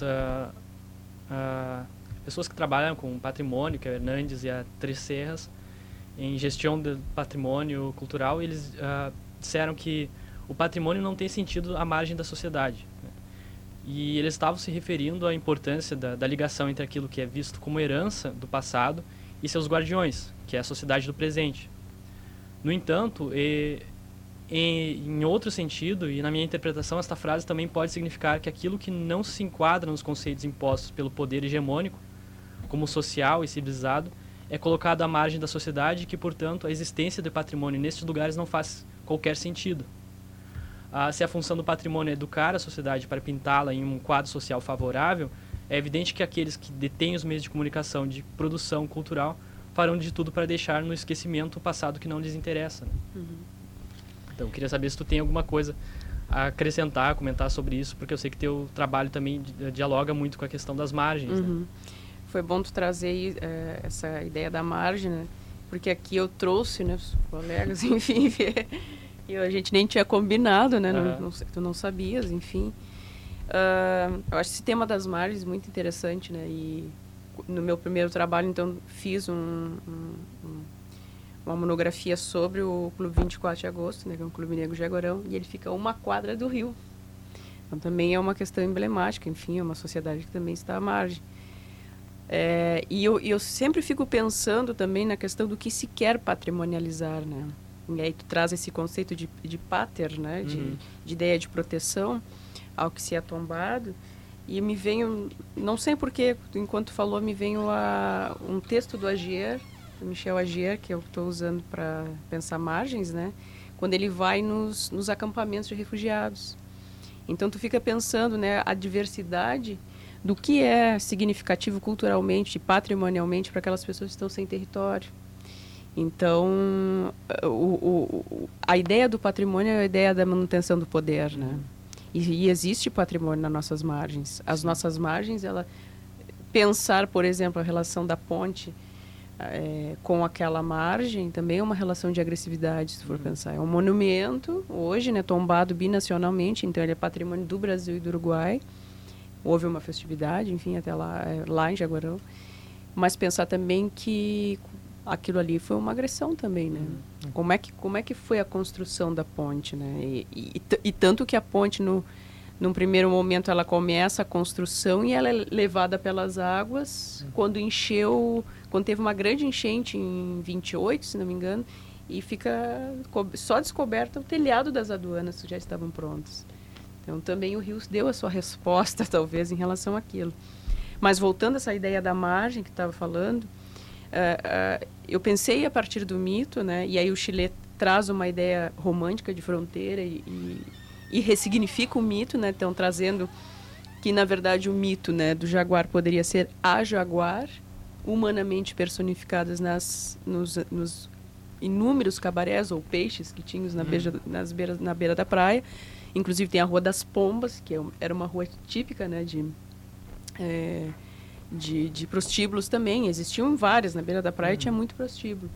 pessoas que trabalham com patrimônio, que é o Hernandes e a Três Serras, em gestão do patrimônio cultural. E eles disseram que o patrimônio não tem sentido à margem da sociedade, né? E eles estavam se referindo à importância da ligação entre aquilo que é visto como herança do passado e seus guardiões, que é a sociedade do presente. No entanto, em outro sentido, e na minha interpretação, esta frase também pode significar que aquilo que não se enquadra nos conceitos impostos pelo poder hegemônico, como social e civilizado, é colocado à margem da sociedade e que, portanto, a existência do patrimônio nestes lugares não faz qualquer sentido. Se a função do patrimônio é educar a sociedade para pintá-la em um quadro social favorável, é evidente que aqueles que detêm os meios de comunicação de produção cultural farão de tudo para deixar no esquecimento o passado que não lhes interessa. Né? Então, eu queria saber se tu tem alguma coisa a acrescentar, comentar sobre isso, porque eu sei que teu trabalho também dialoga muito com a questão das margens. Né? Foi bom tu trazer essa ideia da margem, né? Porque aqui eu trouxe, né, os colegas, enfim, e a gente nem tinha combinado, né? Tu não sabias, enfim. Eu acho esse tema das margens muito interessante, né? E no meu primeiro trabalho, então, fiz uma monografia sobre o Clube 24 de Agosto, né? Que é um clube negro jaguarão, e ele fica a 1 quadra do rio. Então, também é uma questão emblemática, enfim, é uma sociedade que também está à margem. E eu sempre fico pensando também na questão do que se quer patrimonializar, né? E aí tu traz esse conceito de pater, né? De ideia de proteção ao que se é tombado. E me veio, não sei porquê, enquanto falou, me veio um texto do Agier, do Michel Agier, que eu estou usando para pensar margens, né? Quando ele vai nos acampamentos de refugiados. Então tu fica pensando, né, a diversidade do que é significativo culturalmente e patrimonialmente para aquelas pessoas que estão sem território. Então, a ideia do patrimônio é a ideia da manutenção do poder, né? E existe patrimônio nas nossas margens. As nossas margens, pensar, por exemplo, a relação da ponte com aquela margem, também é uma relação de agressividade, se for pensar. É um monumento, hoje, né, tombado binacionalmente, então ele é patrimônio do Brasil e do Uruguai. Houve uma festividade, enfim, até lá em Jaguarão. Mas pensar também que aquilo ali foi uma agressão também, né? Como é que foi a construção da ponte, né? E tanto que a ponte, num primeiro momento, ela começa a construção e ela é levada pelas águas quando teve uma grande enchente em 28, se não me engano, e fica só descoberto o telhado das aduanas que já estavam prontos. Então, também o rio deu a sua resposta, talvez, em relação àquilo. Mas, voltando a essa ideia da margem que estava falando, eu pensei a partir do mito, né? E aí o Chile traz uma ideia romântica de fronteira e ressignifica o mito, né? Então, trazendo que, na verdade, o mito, né, do jaguar poderia ser a jaguar, humanamente personificadas nos inúmeros cabarés ou peixes que tínhamos na beira da praia. Inclusive tem a Rua das Pombas, que era uma rua típica, né, de prostíbulos também. Existiam várias na beira da praia, tinha muito prostíbulo.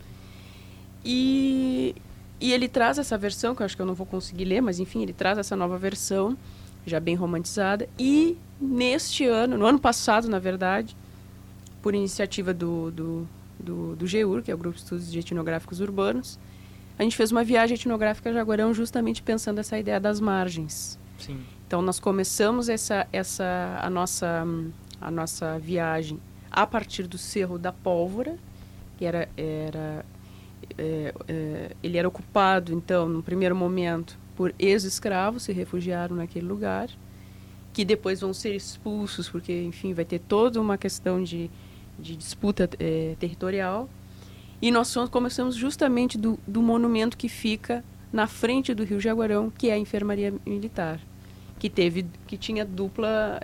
E ele traz essa versão, que eu acho que eu não vou conseguir ler, mas enfim, ele traz essa nova versão, já bem romantizada. E no ano passado, na verdade, por iniciativa do GEUR, que é o Grupo de Estudos de Etnográficos Urbanos, a gente fez uma viagem etnográfica a Jaguarão justamente pensando essa ideia das margens. Sim. Então, nós começamos a nossa viagem a partir do Cerro da Pólvora, que ele era ocupado, então, no primeiro momento, por ex-escravos, se refugiaram naquele lugar, que depois vão ser expulsos, porque, enfim, vai ter toda uma questão de disputa territorial. E nós começamos justamente do monumento que fica na frente do Rio Jaguarão, que é a Enfermaria Militar, que tinha dupla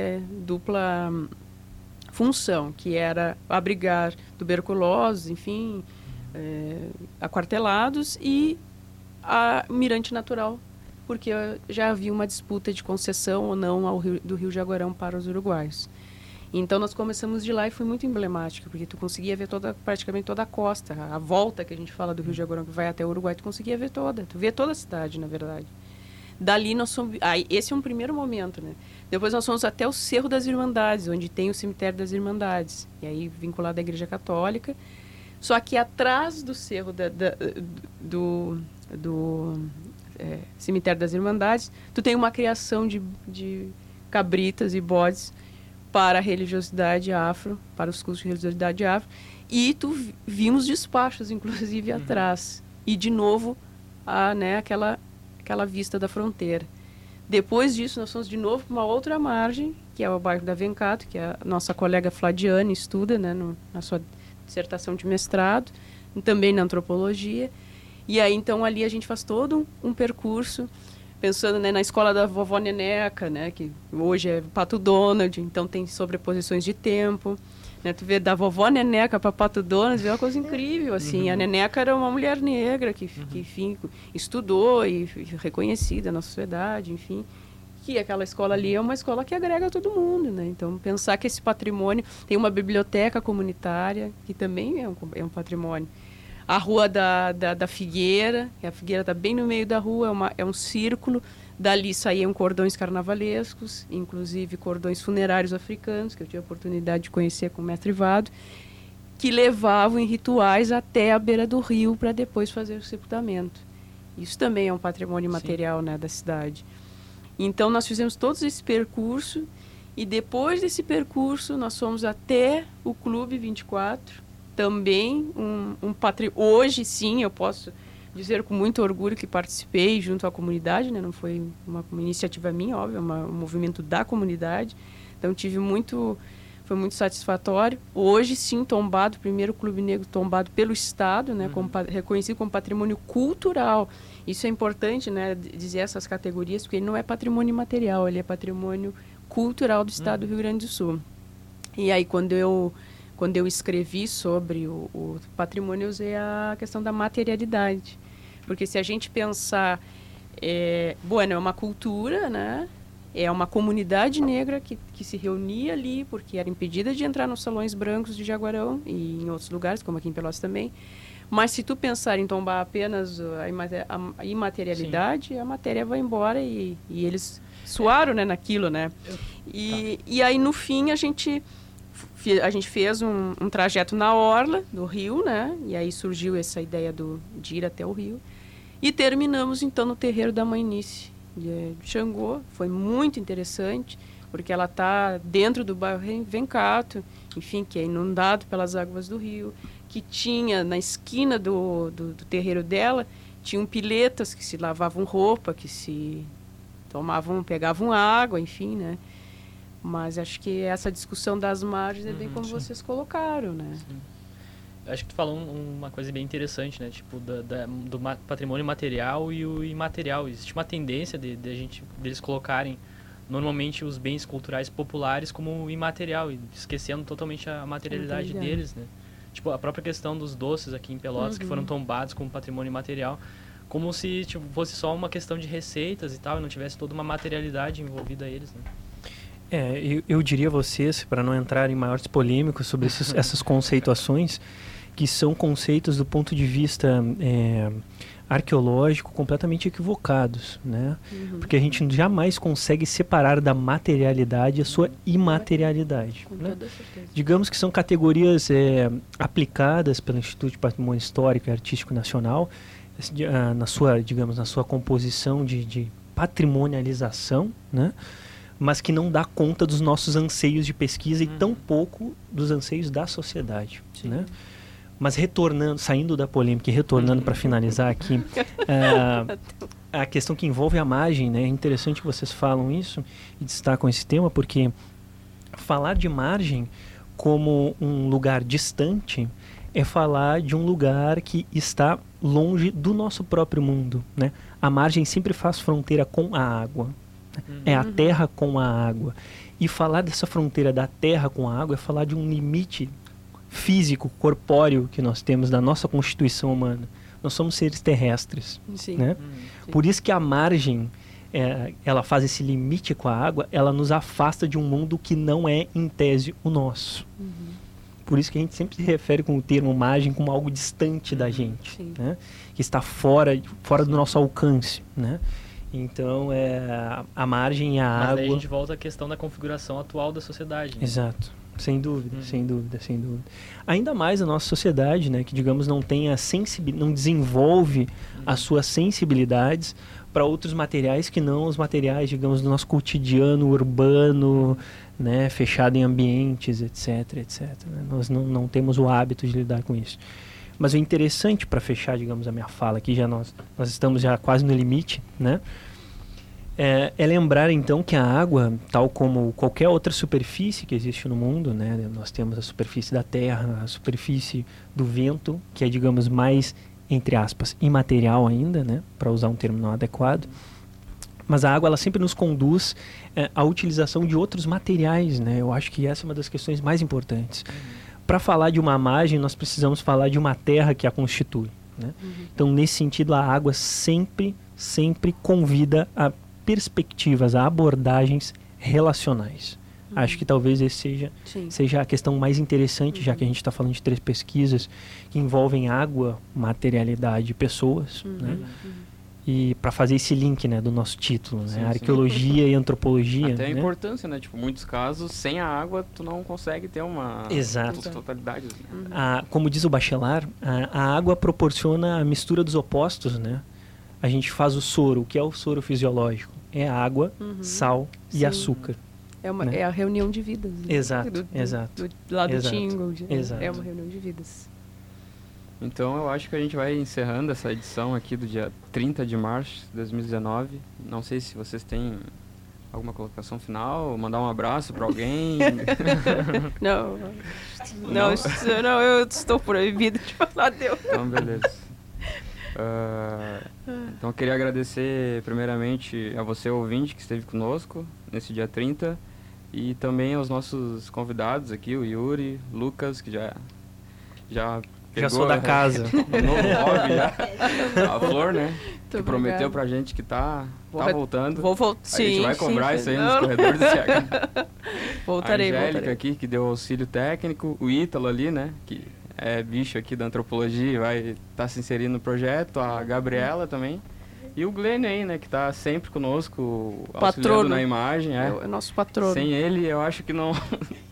função, que era abrigar tuberculosos, enfim, aquartelados, e a Mirante Natural, porque já havia uma disputa de concessão ou não do Rio Jaguarão para os uruguaios. Então, nós começamos de lá e foi muito emblemático, porque tu conseguia ver praticamente toda a costa, a volta que a gente fala do Rio Jaguarão, que vai até o Uruguai, tu conseguia ver toda. Tu vê toda a cidade, na verdade. Dali, nós fomos... esse é um primeiro momento, né? Depois, nós fomos até o Cerro das Irmandades, onde tem o Cemitério das Irmandades, e aí vinculado à Igreja Católica. Só que atrás do Cerro do Cemitério das Irmandades, tu tem uma criação de cabritas e bodes para a religiosidade afro, para os cultos de religiosidade afro. E tu vimos despachos, inclusive, atrás. E, de novo, aquela vista da fronteira. Depois disso, nós fomos de novo para uma outra margem, que é o bairro da Vencato, que a nossa colega Fladiane estuda, né, na sua dissertação de mestrado, também na antropologia. E aí, então, ali a gente faz todo um percurso, pensando, né, na escola da vovó Neneca, né, que hoje é Pato Donald, então tem sobreposições de tempo. Né, tu vê da vovó Neneca para Pato Donald, é uma coisa incrível, assim. A Neneca era uma mulher negra que enfim, estudou e reconhecida na sociedade, enfim. Que aquela escola ali é uma escola que agrega todo mundo, né? Então, pensar que esse patrimônio... Tem uma biblioteca comunitária, que também é um patrimônio. A Rua da Figueira, que a Figueira está bem no meio da rua, é um círculo. Dali saíam cordões carnavalescos, inclusive cordões funerários africanos, que eu tive a oportunidade de conhecer com o mestre Vado, que levavam em rituais até a beira do rio para depois fazer o sepultamento. Isso também é um patrimônio material, né, da cidade. Então, nós fizemos todo esse percurso e depois desse percurso nós fomos até o Clube 24, também um patrimônio. Hoje, sim, eu posso dizer com muito orgulho que participei junto à comunidade, né? Não foi uma iniciativa minha, óbvio, é um movimento da comunidade. Então, foi muito satisfatório. Hoje, sim, tombado, primeiro Clube Negro tombado pelo Estado, né? Reconhecido como patrimônio cultural. Isso é importante, né, dizer essas categorias, porque ele não é patrimônio imaterial, ele é patrimônio cultural do Estado do Rio Grande do Sul. E aí, quando eu escrevi sobre o patrimônio, eu usei a questão da materialidade. Porque se a gente pensar, é uma cultura, né? É uma comunidade negra que se reunia ali, porque era impedida de entrar nos salões brancos de Jaguarão e em outros lugares, como aqui em Pelotas também. Mas se tu pensar em tombar apenas a imaterialidade, a matéria vai embora e eles suaram, né, naquilo, né? E aí, no fim, a gente fez um trajeto na orla do rio, né? E aí surgiu essa ideia de ir até o rio. E terminamos, então, no terreiro da Mãe Nice de Xangô. Foi muito interessante, porque ela está dentro do bairro Vencato, enfim, que é inundado pelas águas do rio, que tinha na esquina do terreiro dela, tinham piletas que se lavavam roupa, que se pegavam água, enfim, né? Mas acho que essa discussão das margens é bem como vocês colocaram, né? Sim. Acho que tu falou uma coisa bem interessante, né? Tipo, do patrimônio material e o imaterial. Existe uma tendência deles colocarem normalmente os bens culturais populares como imaterial, esquecendo totalmente a materialidade deles, né? Tipo, a própria questão dos doces aqui em Pelotas, que foram tombados como patrimônio imaterial, como se fosse só uma questão de receitas e tal, e não tivesse toda uma materialidade envolvida a eles, né? Eu diria a vocês, para não entrar em maiores polêmicas sobre essas conceituações, que são conceitos do ponto de vista arqueológico completamente equivocados, né? Porque a gente jamais consegue separar da materialidade a sua imaterialidade, né? Digamos que são categorias aplicadas pelo Instituto de Patrimônio Histórico e Artístico Nacional na sua composição de patrimonialização, né? Mas que não dá conta dos nossos anseios de pesquisa e tampouco dos anseios da sociedade, né? Mas saindo da polêmica e retornando para finalizar aqui, a questão que envolve a margem, né? É interessante que vocês falam isso e destacam esse tema, porque falar de margem como um lugar distante é falar de um lugar que está longe do nosso próprio mundo, né? A margem sempre faz fronteira com a água. É a terra com a água. E falar dessa fronteira da terra com a água é falar de um limite físico, corpóreo que nós temos da nossa constituição humana. Nós somos seres terrestres, né? Por isso que a margem, ela faz esse limite com a água, ela nos afasta de um mundo que não é, em tese, o nosso. Por isso que a gente sempre se refere com o termo margem como algo distante da gente, né? Que está fora do nosso alcance, né? Então, a margem e a água... Mas aí a gente volta à questão da configuração atual da sociedade, né? Exato. Sem dúvida. Ainda mais a nossa sociedade, né, que digamos não não desenvolve as suas sensibilidades para outros materiais que não os materiais, digamos, do nosso cotidiano urbano, né, fechado em ambientes, etc. Né? Nós não temos o hábito de lidar com isso. Mas o interessante, para fechar, digamos, a minha fala aqui, nós estamos já quase no limite, né? É lembrar então que a água, tal como qualquer outra superfície que existe no mundo, né, nós temos a superfície da terra, a superfície do vento, que é, digamos, mais, entre aspas, imaterial ainda, né, para usar um termo não adequado. Mas a água, ela sempre nos conduz à utilização de outros materiais, né? Eu acho que essa é uma das questões mais importantes. Para falar de uma margem, nós precisamos falar de uma terra que a constitui, né? Então, nesse sentido, a água sempre convida a perspectivas, a abordagens relacionais. Acho que talvez esse seja a questão mais interessante, já que a gente está falando de 3 pesquisas que envolvem água, materialidade e pessoas, né? E para fazer esse link, né, do nosso título, né? Arqueologia e antropologia. Até a né? importância, né? Tipo, muitos casos, sem a água, tu não consegue ter uma totalidade. Né? Como diz o Bachelard, a água proporciona a mistura dos opostos, né? A gente faz o soro. O que é o soro fisiológico? É água, sal e açúcar. Né? É a reunião de vidas. Né? Exato. Do lado do Tingle. É uma reunião de vidas. Então eu acho que a gente vai encerrando essa edição aqui do dia 30 de março de 2019. Não sei se vocês têm alguma colocação final, mandar um abraço para alguém. Não, eu estou proibido de falar Deus. Então, beleza. Então eu queria agradecer primeiramente a você, ouvinte, que esteve conosco nesse dia 30, e também aos nossos convidados aqui, o Yuri, Lucas, que já sou da casa. Um novo hobby já. A Flor, né? Que prometeu pra gente que tá voltando. A gente vai cobrar isso aí nos corredores do CH. Voltarei. A Angélica aqui, que deu auxílio técnico. O Ítalo ali, né? Que é bicho aqui da antropologia, vai estar se inserindo no projeto. A Gabriela também. E o Glenn aí, né? Que tá sempre conosco, auxiliando na imagem. É o nosso patrono. Sem ele, eu acho que não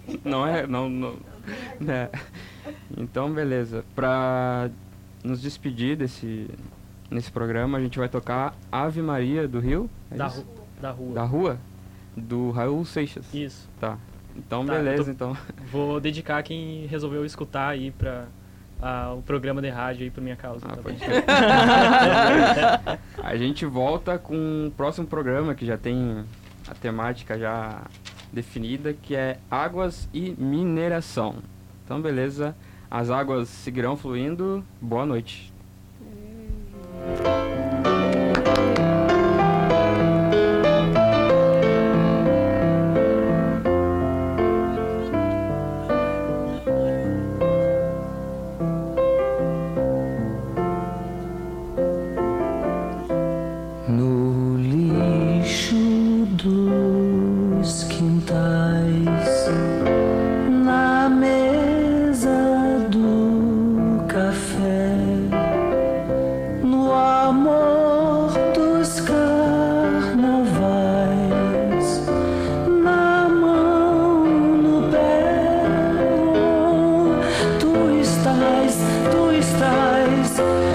né? Então, beleza. Pra nos despedir nesse programa, a gente vai tocar Ave Maria do Rio. Da Rua. Da Rua? Do Raul Seixas. Isso. Tá. Então, beleza, então. Vou dedicar quem resolveu escutar aí pra o programa de rádio aí por minha causa. A gente volta com o próximo programa, que já tem a temática já definida, que é águas e mineração. Então, beleza. As águas seguirão fluindo. Boa noite. No lixo dos quintais, na mesa do café, no amor dos carnavais, na mão, no pé, tu estás